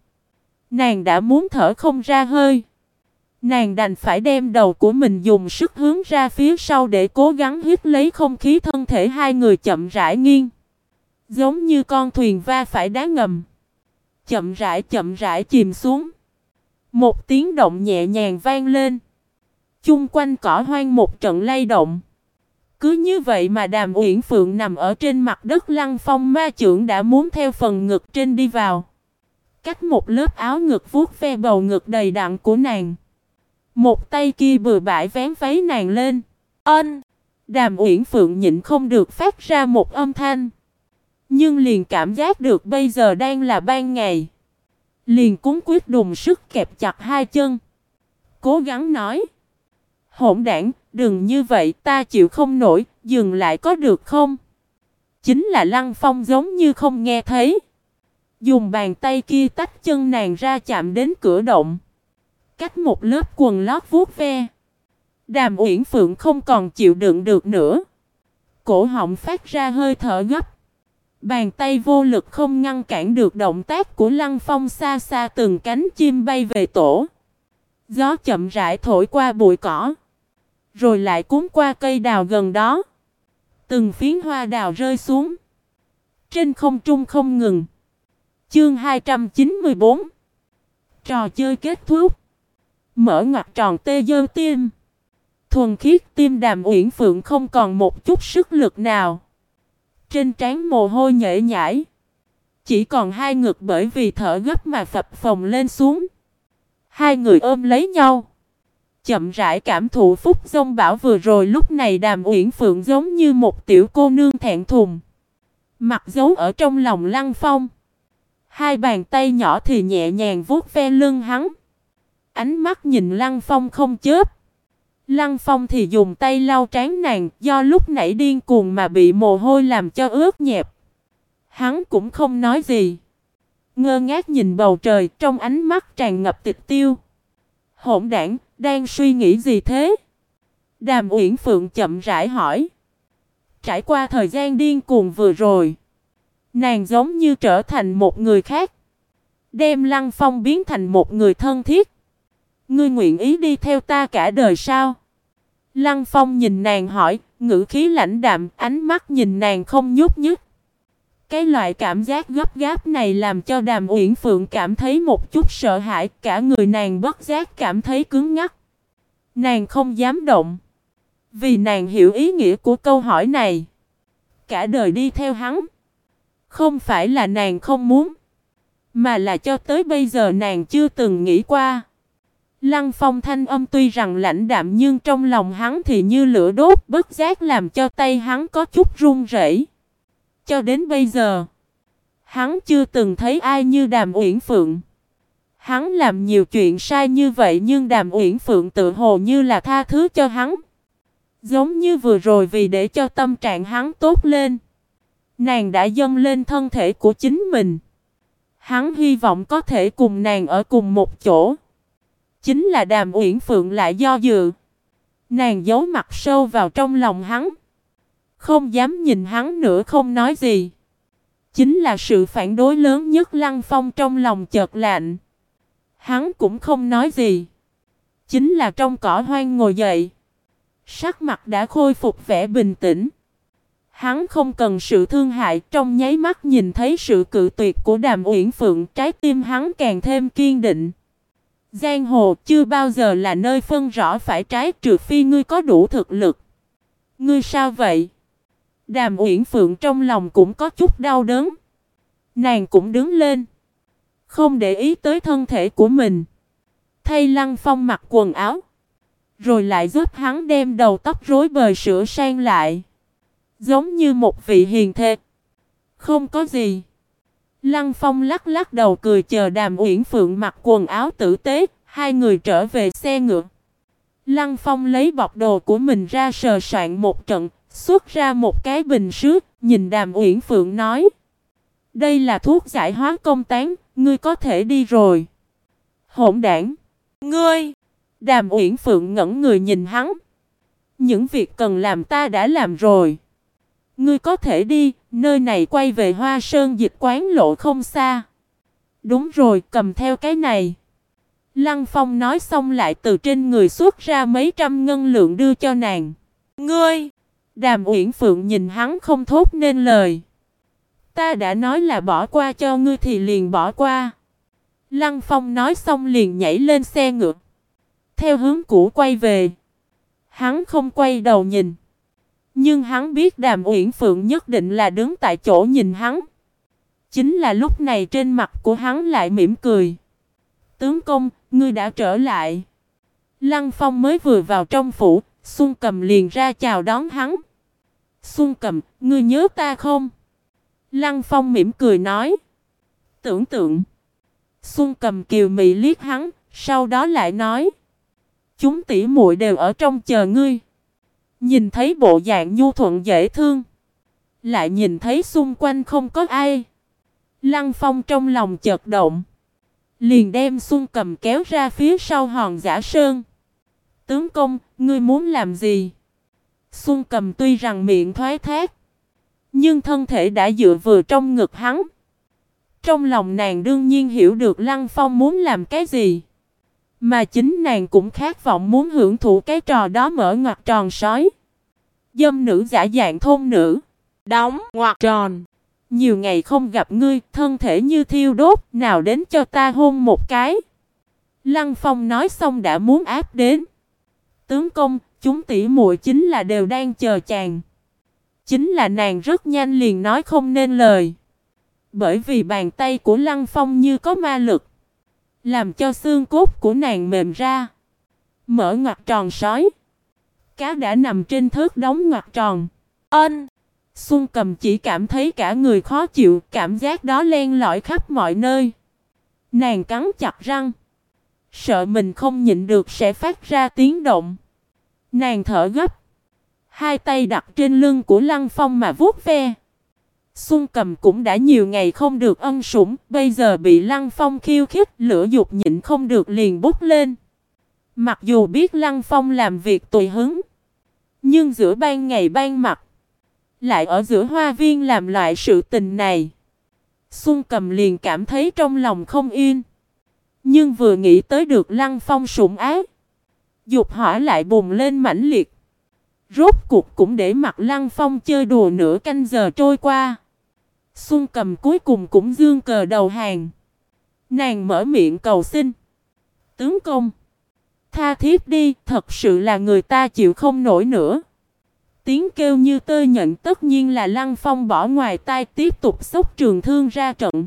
nàng đã muốn thở không ra hơi. Nàng đành phải đem đầu của mình dùng sức hướng ra phía sau để cố gắng hít lấy không khí. Thân thể hai người chậm rãi nghiêng, giống như con thuyền va phải đá ngầm, chậm rãi chìm xuống. Một tiếng động nhẹ nhàng vang lên, chung quanh cỏ hoang một trận lay động. Cứ như vậy mà Đàm Uyển Phượng nằm ở trên mặt đất. Lăng Phong ma chưởng đã muốn theo phần ngực trên đi vào, cách một lớp áo ngực vuốt ve bầu ngực đầy đặn của nàng. Một tay kia bừa bãi vén váy nàng lên. Ân! Đàm Uyển Phượng nhịn không được phát ra một âm thanh, nhưng liền cảm giác được bây giờ đang là ban ngày, liền cuống quýt đùng sức kẹp chặt hai chân, cố gắng nói: "Hỗn đản, đừng như vậy, ta chịu không nổi, dừng lại có được không?" Chính là Lăng Phong giống như không nghe thấy, dùng bàn tay kia tách chân nàng ra chạm đến cửa động, cách một lớp quần lót vuốt ve. Đàm Uyển Phượng không còn chịu đựng được nữa, cổ họng phát ra hơi thở gấp. Bàn tay vô lực không ngăn cản được động tác của Lăng Phong. Xa xa từng cánh chim bay về tổ. Gió chậm rãi thổi qua bụi cỏ, rồi lại cuốn qua cây đào gần đó. Từng phiến hoa đào rơi xuống trên không trung không ngừng. Chương 294. Trò chơi kết thúc. Mở ngoặc tròn tê dơ tim. Thuần khiết tim Đàm Uyển Phượng không còn một chút sức lực nào. Trên trán mồ hôi nhễ nhãi. chỉ còn hai ngực bởi vì thở gấp mà phập phồng lên xuống. Hai người ôm lấy nhau, chậm rãi cảm thụ phút giông bão vừa rồi. Lúc này Đàm Uyển Phượng giống như một tiểu cô nương thẹn thùng, mặt giấu ở trong lòng Lăng Phong. Hai bàn tay nhỏ thì nhẹ nhàng vuốt ve lưng hắn, ánh mắt nhìn Lăng Phong không chớp. Lăng Phong thì dùng tay lau trán nàng, do lúc nãy điên cuồng mà bị mồ hôi làm cho ướt nhẹp. Hắn cũng không nói gì, ngơ ngác nhìn bầu trời, trong ánh mắt tràn ngập tịch tiêu. Hỗn đản, đang suy nghĩ gì thế? Đàm Uyển Phượng chậm rãi hỏi. Trải qua thời gian điên cuồng vừa rồi, nàng giống như trở thành một người khác, đem Lăng Phong biến thành một người thân thiết. Ngươi nguyện ý đi theo ta cả đời sao? Lăng Phong nhìn nàng hỏi, ngữ khí lãnh đạm, ánh mắt nhìn nàng không nhúc nhích. Cái loại cảm giác gấp gáp này làm cho Đàm Uyển Phượng cảm thấy một chút sợ hãi, cả người nàng bất giác cảm thấy cứng ngắc. Nàng không dám động, vì nàng hiểu ý nghĩa của câu hỏi này. Cả đời đi theo hắn, không phải là nàng không muốn, mà là cho tới bây giờ nàng chưa từng nghĩ qua. Lăng Phong thanh âm tuy rằng lãnh đạm nhưng trong lòng hắn thì như lửa đốt, bất giác làm cho tay hắn có chút run rẩy. Cho đến bây giờ, hắn chưa từng thấy ai như Đàm Uyển Phượng. Hắn làm nhiều chuyện sai như vậy nhưng Đàm Uyển Phượng tự hồ như là tha thứ cho hắn. Giống như vừa rồi vì để cho tâm trạng hắn tốt lên, nàng đã dâng lên thân thể của chính mình. Hắn hy vọng có thể cùng nàng ở cùng một chỗ. Chính là Đàm Uyển Phượng lại do dự. Nàng giấu mặt sâu vào trong lòng hắn, không dám nhìn hắn nữa, không nói gì. Chính là sự phản đối lớn nhất. Lăng Phong trong lòng chợt lạnh. Hắn cũng không nói gì. Chính là trong cỏ hoang ngồi dậy, sắc mặt đã khôi phục vẻ bình tĩnh. Hắn không cần sự thương hại, trong nháy mắt nhìn thấy sự cự tuyệt của Đàm Uyển Phượng, trái tim hắn càng thêm kiên định. Giang hồ chưa bao giờ là nơi phân rõ phải trái, trừ phi ngươi có đủ thực lực. Ngươi sao vậy? Đàm Uyển Phượng trong lòng cũng có chút đau đớn. Nàng cũng đứng lên, không để ý tới thân thể của mình, thay Lăng Phong mặc quần áo, rồi lại giúp hắn đem đầu tóc rối bời sửa sang lại, giống như một vị hiền thê. Không có gì. Lăng Phong lắc lắc đầu cười chờ Đàm Uyển Phượng mặc quần áo tử tế, hai người trở về xe ngựa. Lăng Phong lấy bọc đồ của mình ra sờ soạn một trận, xuất ra một cái bình sứ, nhìn Đàm Uyển Phượng nói: đây là thuốc giải hóa công tán, ngươi có thể đi rồi. Hỗn đản! Ngươi! Đàm Uyển Phượng ngẩn người nhìn hắn. Những việc cần làm ta đã làm rồi. Ngươi có thể đi, nơi này quay về Hoa Sơn Dịch Quán lộ không xa. Đúng rồi, cầm theo cái này. Lăng Phong nói xong lại từ trên người xuất ra mấy trăm ngân lượng đưa cho nàng. Ngươi! Đàm Uyển Phượng nhìn hắn không thốt nên lời. Ta đã nói là bỏ qua cho ngươi thì liền bỏ qua. Lăng Phong nói xong liền nhảy lên xe ngựa, theo hướng cũ quay về. Hắn không quay đầu nhìn, nhưng hắn biết Đàm Uyển Phượng nhất định là đứng tại chỗ nhìn hắn. Chính là lúc này trên mặt của hắn lại mỉm cười. Tướng công, ngươi đã trở lại. Lăng Phong mới vừa vào trong phủ, Xuân Cầm liền ra chào đón hắn. Xuân Cầm, ngươi nhớ ta không? Lăng Phong mỉm cười nói. Tưởng tượng. Xuân Cầm kiều mị liếc hắn, sau đó lại nói: chúng tỷ muội đều ở trong chờ ngươi. Nhìn thấy bộ dạng nhu thuận dễ thương, lại nhìn thấy xung quanh không có ai, Lăng Phong trong lòng chợt động, liền đem Xuân Cầm kéo ra phía sau Hòn Giả Sơn. Tướng công, ngươi muốn làm gì? Xuân Cầm tuy rằng miệng thoái thác, nhưng thân thể đã dựa vừa trong ngực hắn. Trong lòng nàng đương nhiên hiểu được Lăng Phong muốn làm cái gì, mà chính nàng cũng khát vọng muốn hưởng thụ cái trò đó, mở ngoặc tròn sói. Dâm nữ giả dạng thôn nữ, đóng ngoặc tròn. Nhiều ngày không gặp ngươi, thân thể như thiêu đốt, nào đến cho ta hôn một cái. Lăng Phong nói xong đã muốn áp đến. Tướng công, chúng tỷ muội chính là đều đang chờ chàng. Chính là nàng rất nhanh liền nói không nên lời. Bởi vì bàn tay của Lăng Phong như có ma lực, làm cho xương cốt của nàng mềm ra. Mở ngoặt tròn sói. Cá đã nằm trên thớt đóng ngoặt tròn. Xuân Cầm chỉ cảm thấy cả người khó chịu, cảm giác đó len lỏi khắp mọi nơi. Nàng cắn chặt răng, sợ mình không nhịn được sẽ phát ra tiếng động. Nàng thở gấp, hai tay đặt trên lưng của Lăng Phong mà vuốt ve. Xuân Cầm cũng đã nhiều ngày không được ân sủng, bây giờ bị Lăng Phong khiêu khích, lửa dục nhịn không được liền bốc lên. Mặc dù biết Lăng Phong làm việc tùy hứng, nhưng giữa ban ngày ban mặt, lại ở giữa hoa viên làm loại sự tình này, Xuân Cầm liền cảm thấy trong lòng không yên. Nhưng vừa nghĩ tới được Lăng Phong sủng ái, dục hỏa lại bùng lên mãnh liệt. Rốt cuộc cũng để mặc Lăng Phong chơi đùa nửa canh giờ trôi qua. Xuân Cầm cuối cùng cũng giương cờ đầu hàng. Nàng mở miệng cầu xin: tướng công, tha thiếp đi, thật sự là người ta chịu không nổi nữa. Tiếng kêu như tơ nhện, tất nhiên là Lăng Phong bỏ ngoài tai tiếp tục xốc trường thương ra trận.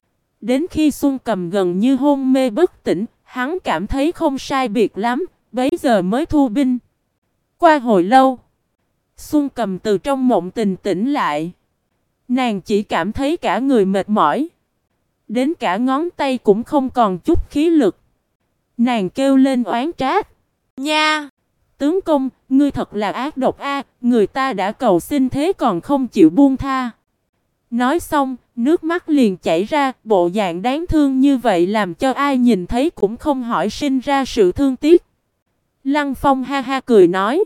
Đến khi Xuân Cầm gần như hôn mê bất tỉnh, hắn cảm thấy không sai biệt lắm, bấy giờ mới thu binh. Qua hồi lâu, Xuân Cầm từ trong mộng tình tỉnh lại. Nàng chỉ cảm thấy cả người mệt mỏi, đến cả ngón tay cũng không còn chút khí lực. Nàng kêu lên oán trách: Nha! Tướng công, ngươi thật là ác độc a, người ta đã cầu xin thế còn không chịu buông tha. Nói xong, nước mắt liền chảy ra, bộ dạng đáng thương như vậy làm cho ai nhìn thấy cũng không hỏi sinh ra sự thương tiếc. Lăng Phong ha ha cười nói: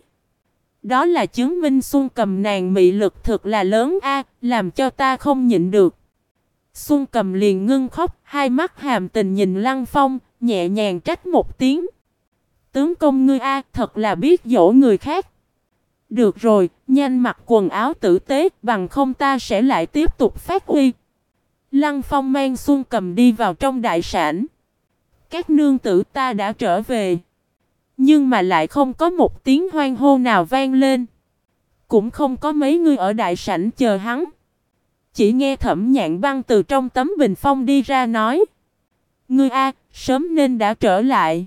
đó là chứng minh Xuân Cầm nàng mị lực thực là lớn a, làm cho ta không nhịn được. Xuân Cầm liền ngưng khóc, hai mắt hàm tình nhìn Lăng Phong, nhẹ nhàng trách một tiếng: tướng công ngươi a, thật là biết dỗ người khác. Được rồi, nhanh mặc quần áo tử tế, bằng không ta sẽ lại tiếp tục phát uy. Lăng Phong mang Xuân Cầm đi vào trong đại sảnh. Các nương tử, ta đã trở về. Nhưng mà lại không có một tiếng hoan hô nào vang lên. Cũng không có mấy người ở đại sảnh chờ hắn. Chỉ nghe Thẩm Nhạn Băng từ trong tấm bình phong đi ra nói: ngươi a, sớm nên đã trở lại.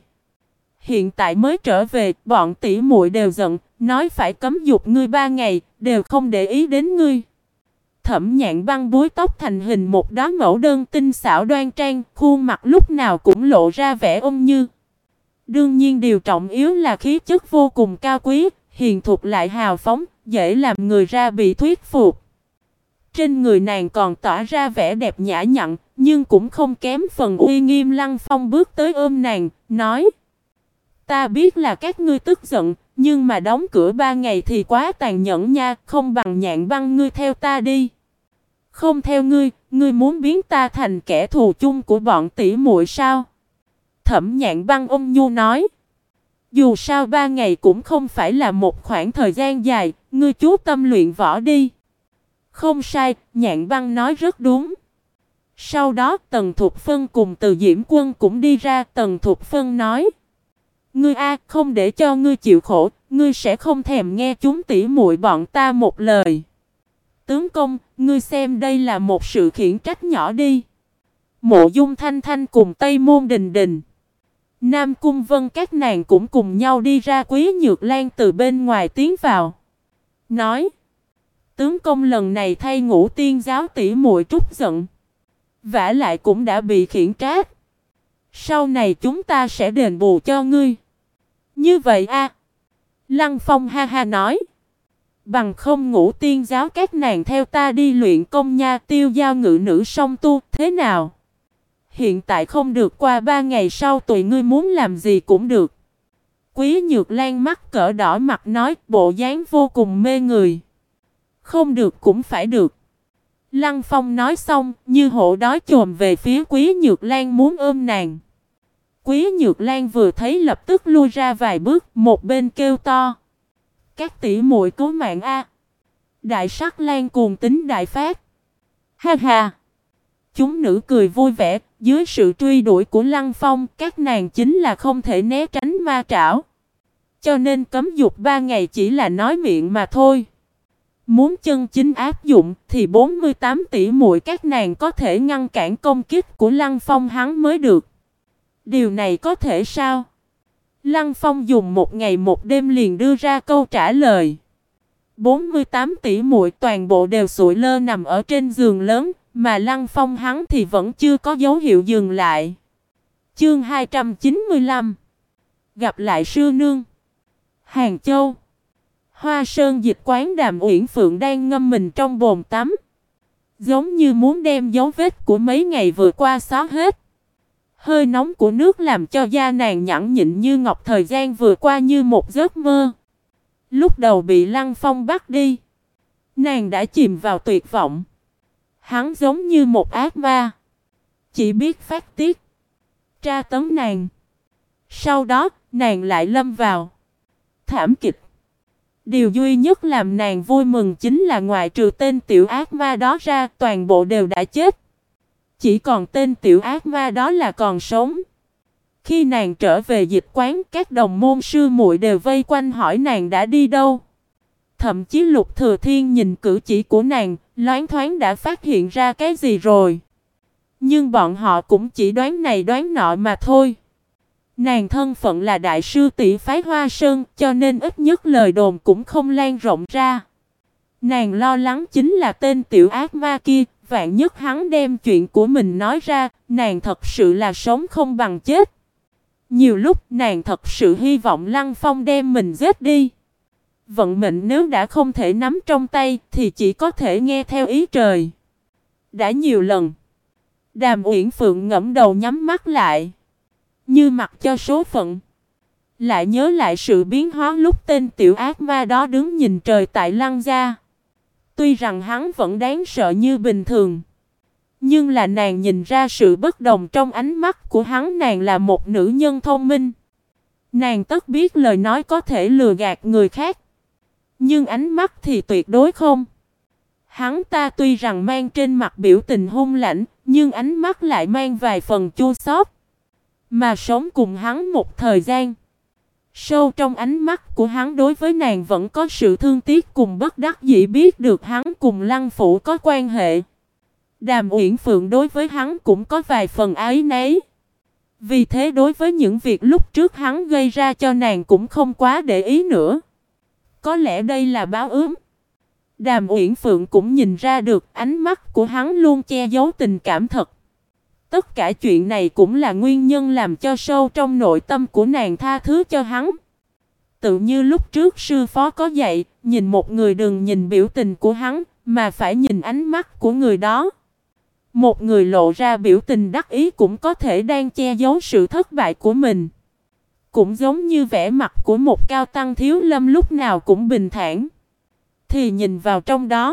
Hiện tại mới trở về, bọn tỷ muội đều giận, nói phải cấm dục ngươi 3 ngày, đều không để ý đến ngươi. Thẩm Nhạn Băng búi tóc thành hình một đóa mẫu đơn tinh xảo đoan trang, khuôn mặt lúc nào cũng lộ ra vẻ ôn như. Đương nhiên điều trọng yếu là khí chất vô cùng cao quý, hiền thục lại hào phóng, dễ làm người ra bị thuyết phục. Trên người nàng còn tỏa ra vẻ đẹp nhã nhặn, nhưng cũng không kém phần uy nghiêm. Lăng Phong bước tới ôm nàng, nói: ta biết là các ngươi tức giận, nhưng mà đóng cửa 3 ngày thì quá tàn nhẫn nha, không bằng Nhạn Băng ngươi theo ta đi. Không theo ngươi, ngươi muốn biến ta thành kẻ thù chung của bọn tỷ muội sao? Thẩm Nhạn Băng ôn nhu nói: dù sao 3 ngày cũng không phải là một khoảng thời gian dài, ngươi chú tâm luyện võ đi. Không sai, Nhạn Băng nói rất đúng. Sau đó Tần Thục Phân cùng Từ Diễm Quân cũng đi ra. Tần Thục Phân nói: ngươi a, không để cho ngươi chịu khổ, ngươi sẽ không thèm nghe chúng tỉ muội bọn ta một lời. Tướng công, ngươi xem đây là một sự khiển trách nhỏ đi. Mộ Dung Thanh Thanh cùng Tây Môn Đình Đình, Nam Cung Vân các nàng cũng cùng nhau đi ra. Quý Nhược Lan từ bên ngoài tiến vào, nói: tướng công lần này thay Ngũ Tiên giáo tỉ muội trút giận, vả lại cũng đã bị khiển trách. Sau này chúng ta sẽ đền bù cho ngươi. Như vậy a? Lăng Phong ha ha nói: bằng không Ngũ Tiên giáo các nàng theo ta đi luyện công nha. Tiêu giao ngự nữ song tu, thế nào? Hiện tại không được, qua 3 ngày sau tụi ngươi muốn làm gì cũng được. Quý Nhược Lan mắt cỡ đỏ mặt nói, bộ dáng vô cùng mê người. Không được cũng phải được. Lăng Phong nói xong, như hổ đói chồm về phía Quý Nhược Lan muốn ôm nàng. Quý Nhược Lan vừa thấy lập tức lui ra vài bước, một bên kêu to: các tỷ muội cứu mạng a! Đại sắc Lan cuồng tính đại phát. Ha ha! Chúng nữ cười vui vẻ, dưới sự truy đuổi của Lăng Phong, các nàng chính là không thể né tránh ma trảo. Cho nên cấm dục 3 ngày chỉ là nói miệng mà thôi. Muốn chân chính áp dụng thì 48 tỷ muội các nàng có thể ngăn cản công kích của Lăng Phong hắn mới được. Điều này có thể sao? Lăng Phong dùng một ngày một đêm liền đưa ra câu trả lời. 48 tỷ muội toàn bộ đều sụi lơ nằm ở trên giường lớn, mà Lăng Phong hắn thì vẫn chưa có dấu hiệu dừng lại. Chương 295 Gặp lại sư nương. Hàng Châu. Hoa Sơn Dịch quán Đàm Uyển Phượng đang ngâm mình trong bồn tắm, giống như muốn đem dấu vết của mấy ngày vừa qua xóa hết. Hơi nóng của nước làm cho da nàng nhẵn nhịn như ngọc, thời gian vừa qua như một giấc mơ. Lúc đầu bị Lăng Phong bắt đi, nàng đã chìm vào tuyệt vọng. Hắn giống như một ác ma, chỉ biết phát tiết, tra tấn nàng. Sau đó, nàng lại lâm vào thảm kịch. Điều duy nhất làm nàng vui mừng chính là ngoại trừ tên tiểu ác ma đó ra, toàn bộ đều đã chết. Chỉ còn tên tiểu ác ma đó là còn sống. Khi nàng trở về dịch quán, các đồng môn sư muội đều vây quanh hỏi nàng đã đi đâu. Thậm chí Lục Thừa Thiên nhìn cử chỉ của nàng, loáng thoáng đã phát hiện ra cái gì rồi. Nhưng bọn họ cũng chỉ đoán này đoán nọ mà thôi. Nàng thân phận là đại sư tỷ phái Hoa Sơn, cho nên ít nhất lời đồn cũng không lan rộng ra. Nàng lo lắng chính là tên tiểu ác ma kia, vạn nhất hắn đem chuyện của mình nói ra, nàng thật sự là sống không bằng chết. Nhiều lúc nàng thật sự hy vọng Lăng Phong đem mình giết đi. Vận mệnh nếu đã không thể nắm trong tay thì chỉ có thể nghe theo ý trời. Đã nhiều lần, Đàm Uyển Phượng ngẫm đầu nhắm mắt lại, như mặc cho số phận. Lại nhớ lại sự biến hóa lúc tên tiểu ác ma đó đứng nhìn trời tại Lăng gia. Tuy rằng hắn vẫn đáng sợ như bình thường, nhưng là nàng nhìn ra sự bất đồng trong ánh mắt của hắn. Nàng là một nữ nhân thông minh, nàng tất biết lời nói có thể lừa gạt người khác, nhưng ánh mắt thì tuyệt đối không. Hắn ta tuy rằng mang trên mặt biểu tình hung lãnh, nhưng ánh mắt lại mang vài phần chua xót. Mà sống cùng hắn một thời gian, sâu trong ánh mắt của hắn đối với nàng vẫn có sự thương tiếc cùng bất đắc dĩ, biết được hắn cùng Lăng Phủ có quan hệ. Đàm Uyển Phượng đối với hắn cũng có vài phần áy náy. Vì thế đối với những việc lúc trước hắn gây ra cho nàng cũng không quá để ý nữa. Có lẽ đây là báo ứng. Đàm Uyển Phượng cũng nhìn ra được ánh mắt của hắn luôn che giấu tình cảm thật. Tất cả chuyện này cũng là nguyên nhân làm cho sâu trong nội tâm của nàng tha thứ cho hắn. Tự như lúc trước sư phó có dạy, nhìn một người đừng nhìn biểu tình của hắn, mà phải nhìn ánh mắt của người đó. Một người lộ ra biểu tình đắc ý cũng có thể đang che giấu sự thất bại của mình. Cũng giống như vẻ mặt của một cao tăng thiếu lâm lúc nào cũng bình thản, thì nhìn vào trong đó,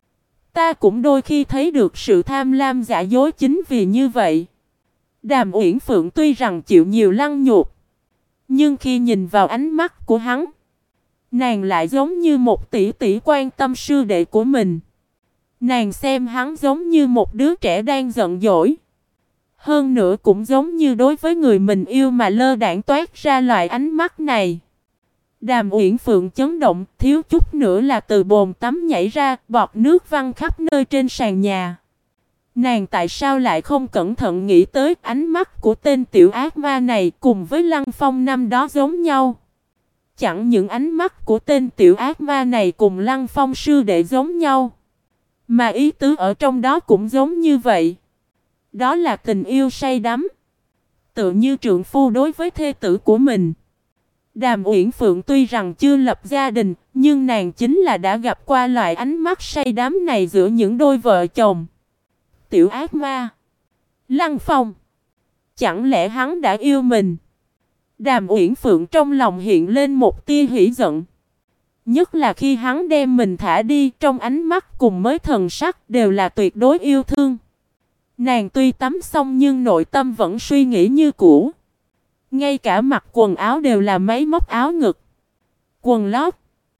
ta cũng đôi khi thấy được sự tham lam giả dối. Chính vì như vậy, Đàm Uyển Phượng tuy rằng chịu nhiều lăng nhục, nhưng khi nhìn vào ánh mắt của hắn, nàng lại giống như một tỷ tỷ quan tâm sư đệ của mình. Nàng xem hắn giống như một đứa trẻ đang giận dỗi. Hơn nữa cũng giống như đối với người mình yêu mà lơ đãng toát ra loại ánh mắt này. Đàm Uyển Phượng chấn động, thiếu chút nữa là từ bồn tắm nhảy ra, bọt nước văng khắp nơi trên sàn nhà. Nàng tại sao lại không cẩn thận nghĩ tới ánh mắt của tên tiểu ác ma này cùng với Lăng Phong năm đó giống nhau. Chẳng những ánh mắt của tên tiểu ác ma này cùng Lăng Phong sư đệ giống nhau, mà ý tứ ở trong đó cũng giống như vậy. Đó là tình yêu say đắm, tự như trượng phu đối với thê tử của mình. Đàm Uyển Phượng tuy rằng chưa lập gia đình, nhưng nàng chính là đã gặp qua loại ánh mắt say đắm này giữa những đôi vợ chồng. Tiểu ác ma, Lăng Phong, chẳng lẽ hắn đã yêu mình? Đàm Uyển Phượng trong lòng hiện lên một tia hỉ giận. Nhất là khi hắn đem mình thả đi, trong ánh mắt cùng mới thần sắc đều là tuyệt đối yêu thương. Nàng tuy tắm xong nhưng nội tâm vẫn suy nghĩ như cũ. Ngay cả mặc quần áo đều là máy móc áo ngực, quần lót,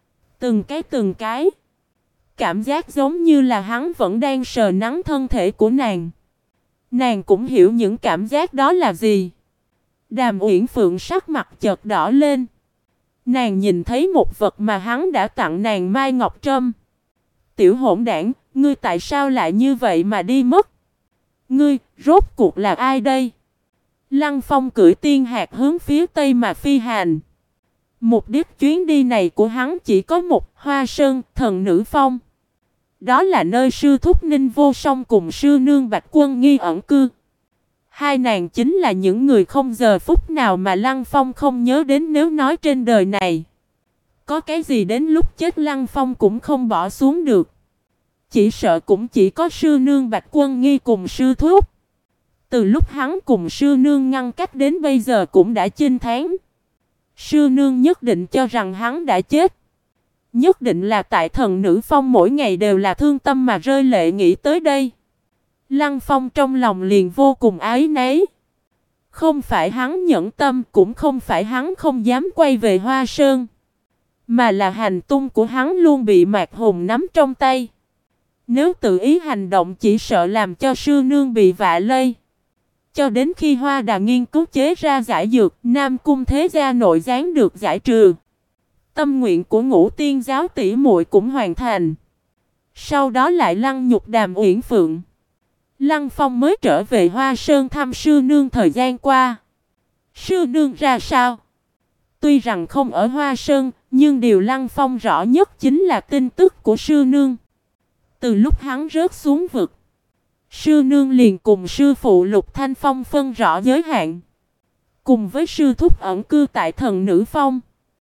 từng cái. Cảm giác giống như là hắn vẫn đang sờ nắn thân thể của nàng. Nàng cũng hiểu những cảm giác đó là gì. Đàm Uyển Phượng sắc mặt chợt đỏ lên. Nàng nhìn thấy một vật mà hắn đã tặng nàng, mai ngọc trâm. tiểu hỗn đảng, ngươi tại sao lại như vậy mà đi mất? Ngươi, rốt cuộc là ai đây? Lăng Phong cưỡi tiên hạc hướng phía tây mà phi hành. Mục đích chuyến đi này của hắn chỉ có một, Hoa Sơn, Thần Nữ Phong. Đó là nơi sư thúc Ninh Vô Song cùng sư nương Bạch Quân Nghi ẩn cư. Hai nàng chính là những người không giờ phút nào mà Lăng Phong không nhớ đến, nếu nói trên đời này có cái gì đến lúc chết Lăng Phong cũng không bỏ xuống được. Chỉ sợ cũng chỉ có sư nương Bạch Quân Nghi cùng sư thúc. Từ lúc hắn cùng sư nương ngăn cách đến bây giờ cũng đã chinh tháng. Sư nương nhất định cho rằng hắn đã chết. Nhất định là tại Thần Nữ Phong mỗi ngày đều là thương tâm mà rơi lệ nghĩ tới đây. Lăng Phong trong lòng liền vô cùng áy náy. Không phải hắn nhẫn tâm, cũng không phải hắn không dám quay về Hoa Sơn, mà là hành tung của hắn luôn bị Mạc Hùng nắm trong tay. Nếu tự ý hành động chỉ sợ làm cho sư nương bị vạ lây. Cho đến khi Hoa Đà nghiên cứu chế ra giải dược, Nam Cung Thế Gia nội gián được giải trừ, tâm nguyện của Ngũ Tiên giáo tỷ muội cũng hoàn thành. Sau đó lại Lăng Nhục Đàm Uyển Phượng, Lăng Phong mới trở về Hoa Sơn thăm sư nương thời gian qua. Sư nương ra sao? Tuy rằng không ở Hoa Sơn, nhưng điều Lăng Phong rõ nhất chính là tin tức của sư nương. Từ lúc hắn rớt xuống vực, sư nương liền cùng sư phụ Lục Thanh Phong phân rõ giới hạn, cùng với sư thúc ẩn cư tại Thần Nữ Phong.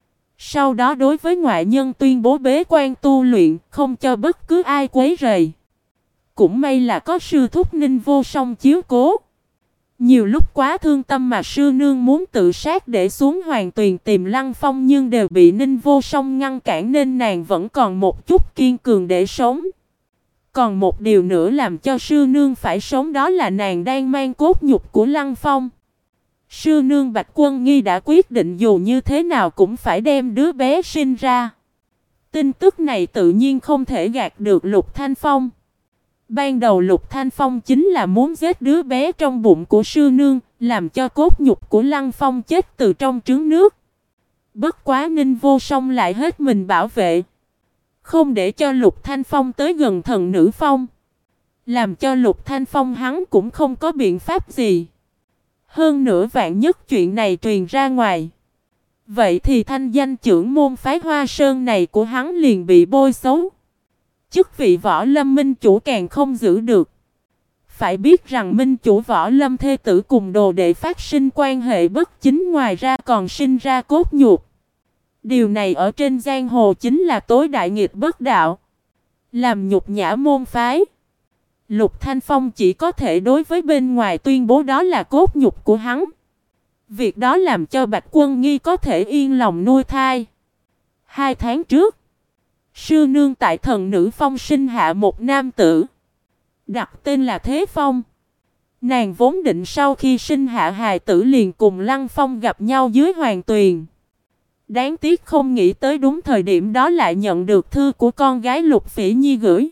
Sau đó đối với ngoại nhân tuyên bố bế quan tu luyện, không cho bất cứ ai quấy rầy. Cũng may là có sư thúc Ninh Vô Song chiếu cố. Nhiều lúc quá thương tâm mà sư nương muốn tự sát để xuống Hoàng Tuyền tìm Lăng Phong, nhưng đều bị Ninh Vô Song ngăn cản nên nàng vẫn còn một chút kiên cường để sống. Còn một điều nữa làm cho sư nương phải sống, đó là nàng đang mang cốt nhục của Lăng Phong. Sư nương Bạch Quân Nghi đã quyết định dù như thế nào cũng phải đem đứa bé sinh ra. Tin tức này tự nhiên không thể gạt được Lục Thanh Phong. Ban đầu Lục Thanh Phong chính là muốn giết đứa bé trong bụng của sư nương, làm cho cốt nhục của Lăng Phong chết từ trong trứng nước. Bất quá Ninh Vô Song lại hết mình bảo vệ, không để cho Lục Thanh Phong tới gần Thần Nữ Phong, làm cho Lục Thanh Phong hắn cũng không có biện pháp gì. Hơn nữa vạn nhất chuyện này truyền ra ngoài, vậy thì thanh danh trưởng môn phái Hoa Sơn này của hắn liền bị bôi xấu. Chức vị Võ Lâm minh chủ càng không giữ được. Phải biết rằng minh chủ Võ Lâm thê tử cùng đồ đệ phát sinh quan hệ bất chính, ngoài ra còn sinh ra cốt nhục. Điều này ở trên giang hồ chính là tối đại nghịch bất đạo, làm nhục nhã môn phái. Lục Thanh Phong chỉ có thể đối với bên ngoài tuyên bố đó là cốt nhục của hắn. Việc đó làm cho Bạch Quân Nghi có thể yên lòng nuôi thai. 2 tháng trước, sư nương tại Thần Nữ Phong sinh hạ một nam tử, đặt tên là Thế Phong. Nàng vốn định sau khi sinh hạ hài tử liền cùng Lăng Phong gặp nhau dưới Hoàng Tuyền. Đáng tiếc không nghĩ tới đúng thời điểm đó lại nhận được thư của con gái Lục Phỉ Nhi gửi.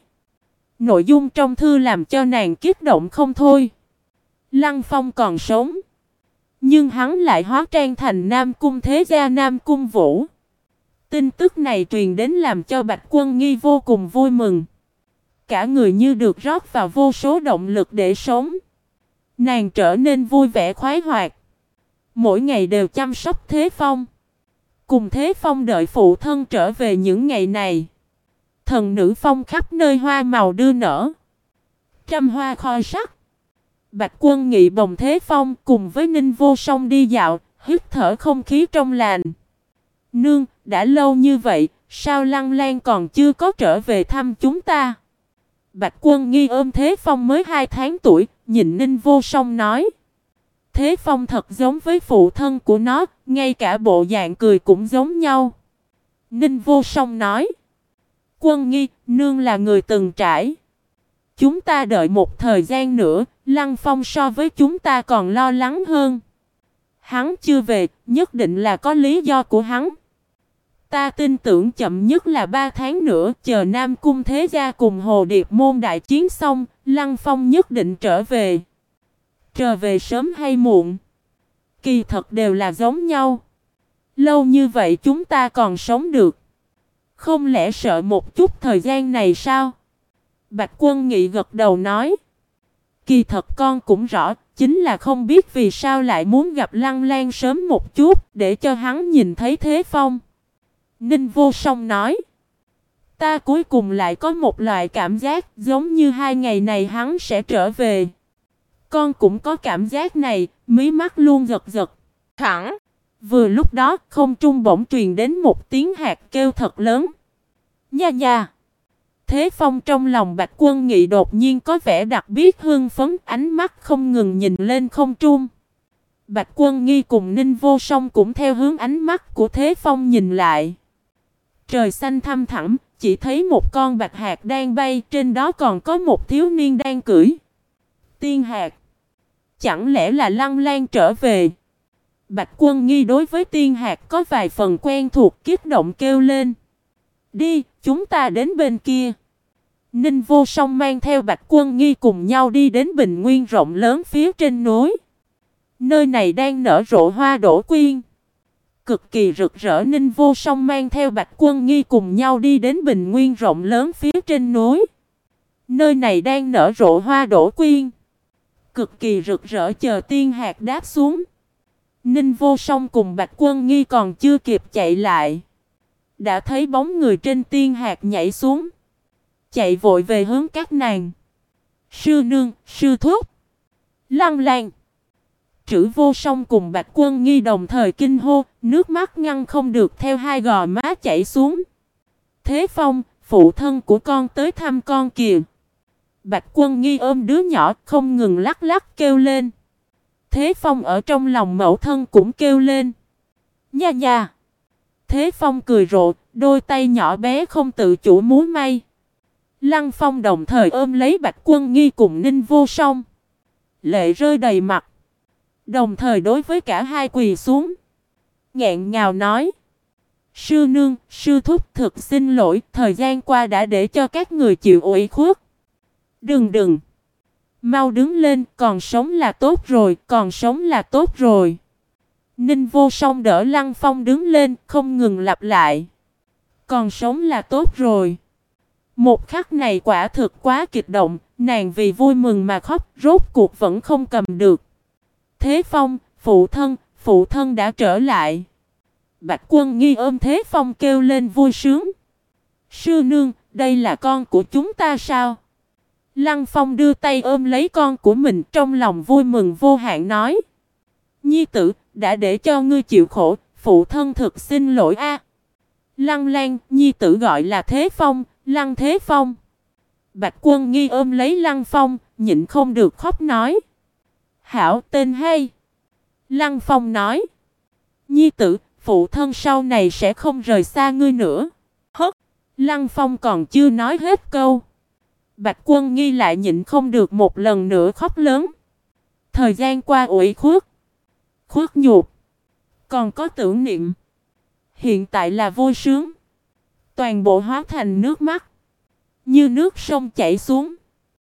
Nội dung trong thư làm cho nàng kích động không thôi. Lăng Phong còn sống, nhưng hắn lại hóa trang thành Nam Cung Thế Gia Nam Cung Vũ. Tin tức này truyền đến làm cho Bạch Quân Nghi vô cùng vui mừng. Cả người như được rót vào vô số động lực để sống. Nàng trở nên vui vẻ khoái hoạt, mỗi ngày đều chăm sóc Thế Phong. Cùng Thế Phong đợi phụ thân trở về những ngày này, Thần Nữ Phong khắp nơi hoa màu đưa nở, trăm hoa khoe sắc. Bạch Quân Nghị bồng Thế Phong cùng với Ninh Vô Song đi dạo, hít thở không khí trong lành. Nương, đã lâu như vậy, sao Lăng Lan còn chưa có trở về thăm chúng ta? Bạch Quân Nghi ôm Thế Phong mới 2 tháng tuổi, nhìn Ninh Vô Song nói. Thế Phong thật giống với phụ thân của nó, ngay cả bộ dạng cười cũng giống nhau. Ninh Vô Song nói. Quân Nghi, nương là người từng trải. Chúng ta đợi một thời gian nữa, Lăng Phong so với chúng ta còn lo lắng hơn. Hắn chưa về, nhất định là có lý do của hắn. Ta tin tưởng chậm nhất là 3 tháng nữa, chờ Nam Cung Thế Gia cùng Hồ Điệp môn đại chiến xong, Lăng Phong nhất định trở về. Trở về sớm hay muộn, kỳ thật đều là giống nhau. Lâu như vậy chúng ta còn sống được, Không lẽ sợ một chút thời gian này sao? Bạch Quân Nghị gật đầu nói. Kỳ thật con cũng rõ, chính là không biết vì sao lại muốn gặp Lăng Lan sớm một chút, để cho hắn nhìn thấy Thế Phong. Ninh Vô Song nói. Ta cuối cùng lại có một loại cảm giác giống như 2 ngày này hắn sẽ trở về. Con cũng có cảm giác này, mí mắt luôn giật giật. Thẳng. Vừa lúc đó, không trung bỗng truyền đến một tiếng hạt kêu thật lớn. Nha nha. Thế Phong trong lòng Bạch Quân Nghị đột nhiên có vẻ đặc biệt hưng phấn, ánh mắt không ngừng nhìn lên không trung. Bạch Quân Nghi cùng Ninh Vô Song cũng theo hướng ánh mắt của Thế Phong nhìn lại. Trời xanh thăm thẳm, chỉ thấy một con bạch hạc đang bay, trên đó còn có một thiếu niên đang cưỡi. Tiên hạc. Chẳng lẽ là Lăng Lan trở về? Bạch Quân Nghi đối với tiên hạc có vài phần quen thuộc, kích động kêu lên. Đi, chúng ta đến bên kia. Ninh Vô Song mang theo Bạch Quân Nghi cùng nhau đi đến bình nguyên rộng lớn phía trên núi. Nơi này đang nở rộ hoa đỗ quyên. Cực kỳ rực rỡ. Ninh Vô Song mang theo Bạch Quân Nghi cùng nhau đi đến bình nguyên rộng lớn phía trên núi. Nơi này đang nở rộ hoa đỗ quyên. Cực kỳ rực rỡ. Chờ tiên hạc đáp xuống, Ninh Vô Song cùng Bạch Quân Nghi còn chưa kịp chạy lại, đã thấy bóng người trên tiên hạc nhảy xuống, chạy vội về hướng các nàng. Sư nương, sư thúc, Lăng Lan. Trữ Vô Song cùng Bạch Quân Nghi đồng thời kinh hô, nước mắt ngăn không được theo hai gò má chảy xuống. Thế Phong, phụ thân của con tới thăm con kìa. Bạch Quân Nghi ôm đứa nhỏ không ngừng lắc lắc kêu lên. Thế Phong ở trong lòng mẫu thân cũng kêu lên. Nha nha. Thế Phong cười rộ, đôi tay nhỏ bé không tự chủ múa may. Lăng Phong đồng thời ôm lấy Bạch Quân Nghi cùng Ninh Vô Song, lệ rơi đầy mặt. Đồng thời đối với cả hai quỳ xuống, nghẹn ngào nói. Sư nương, sư thúc thực xin lỗi, thời gian qua đã để cho các người chịu ủy khuất. Đừng. Mau đứng lên, còn sống là tốt rồi, còn sống là tốt rồi. Ninh Vô Song đỡ Lăng Phong đứng lên, không ngừng lặp lại. Còn sống là tốt rồi. Một khắc này quả thực quá kịch động, nàng vì vui mừng mà khóc, rốt cuộc vẫn không cầm được. Thế Phong, phụ thân đã trở lại. Bạch Quân Nghi ôm Thế Phong kêu lên vui sướng. Sư nương, đây là con của chúng ta sao? Lăng Phong đưa tay ôm lấy con của mình, trong lòng vui mừng vô hạn nói. Nhi tử, đã để cho ngươi chịu khổ, phụ thân thực xin lỗi a. Lăng Lan, nhi tử gọi là Thế Phong, Lăng Thế Phong. Bạch Quân Nghi ôm lấy Lăng Phong, nhịn không được khóc nói. Hảo, tên hay. Lăng Phong nói. Nhi tử, phụ thân sau này sẽ không rời xa ngươi nữa. Hất. Lăng Phong còn chưa nói hết câu, Bạch Quân Nghi lại nhịn không được một lần nữa khóc lớn. Thời gian qua ủy khuất, khuất nhục, còn có tưởng niệm, hiện tại là vui sướng, toàn bộ hóa thành nước mắt, như nước sông chảy xuống.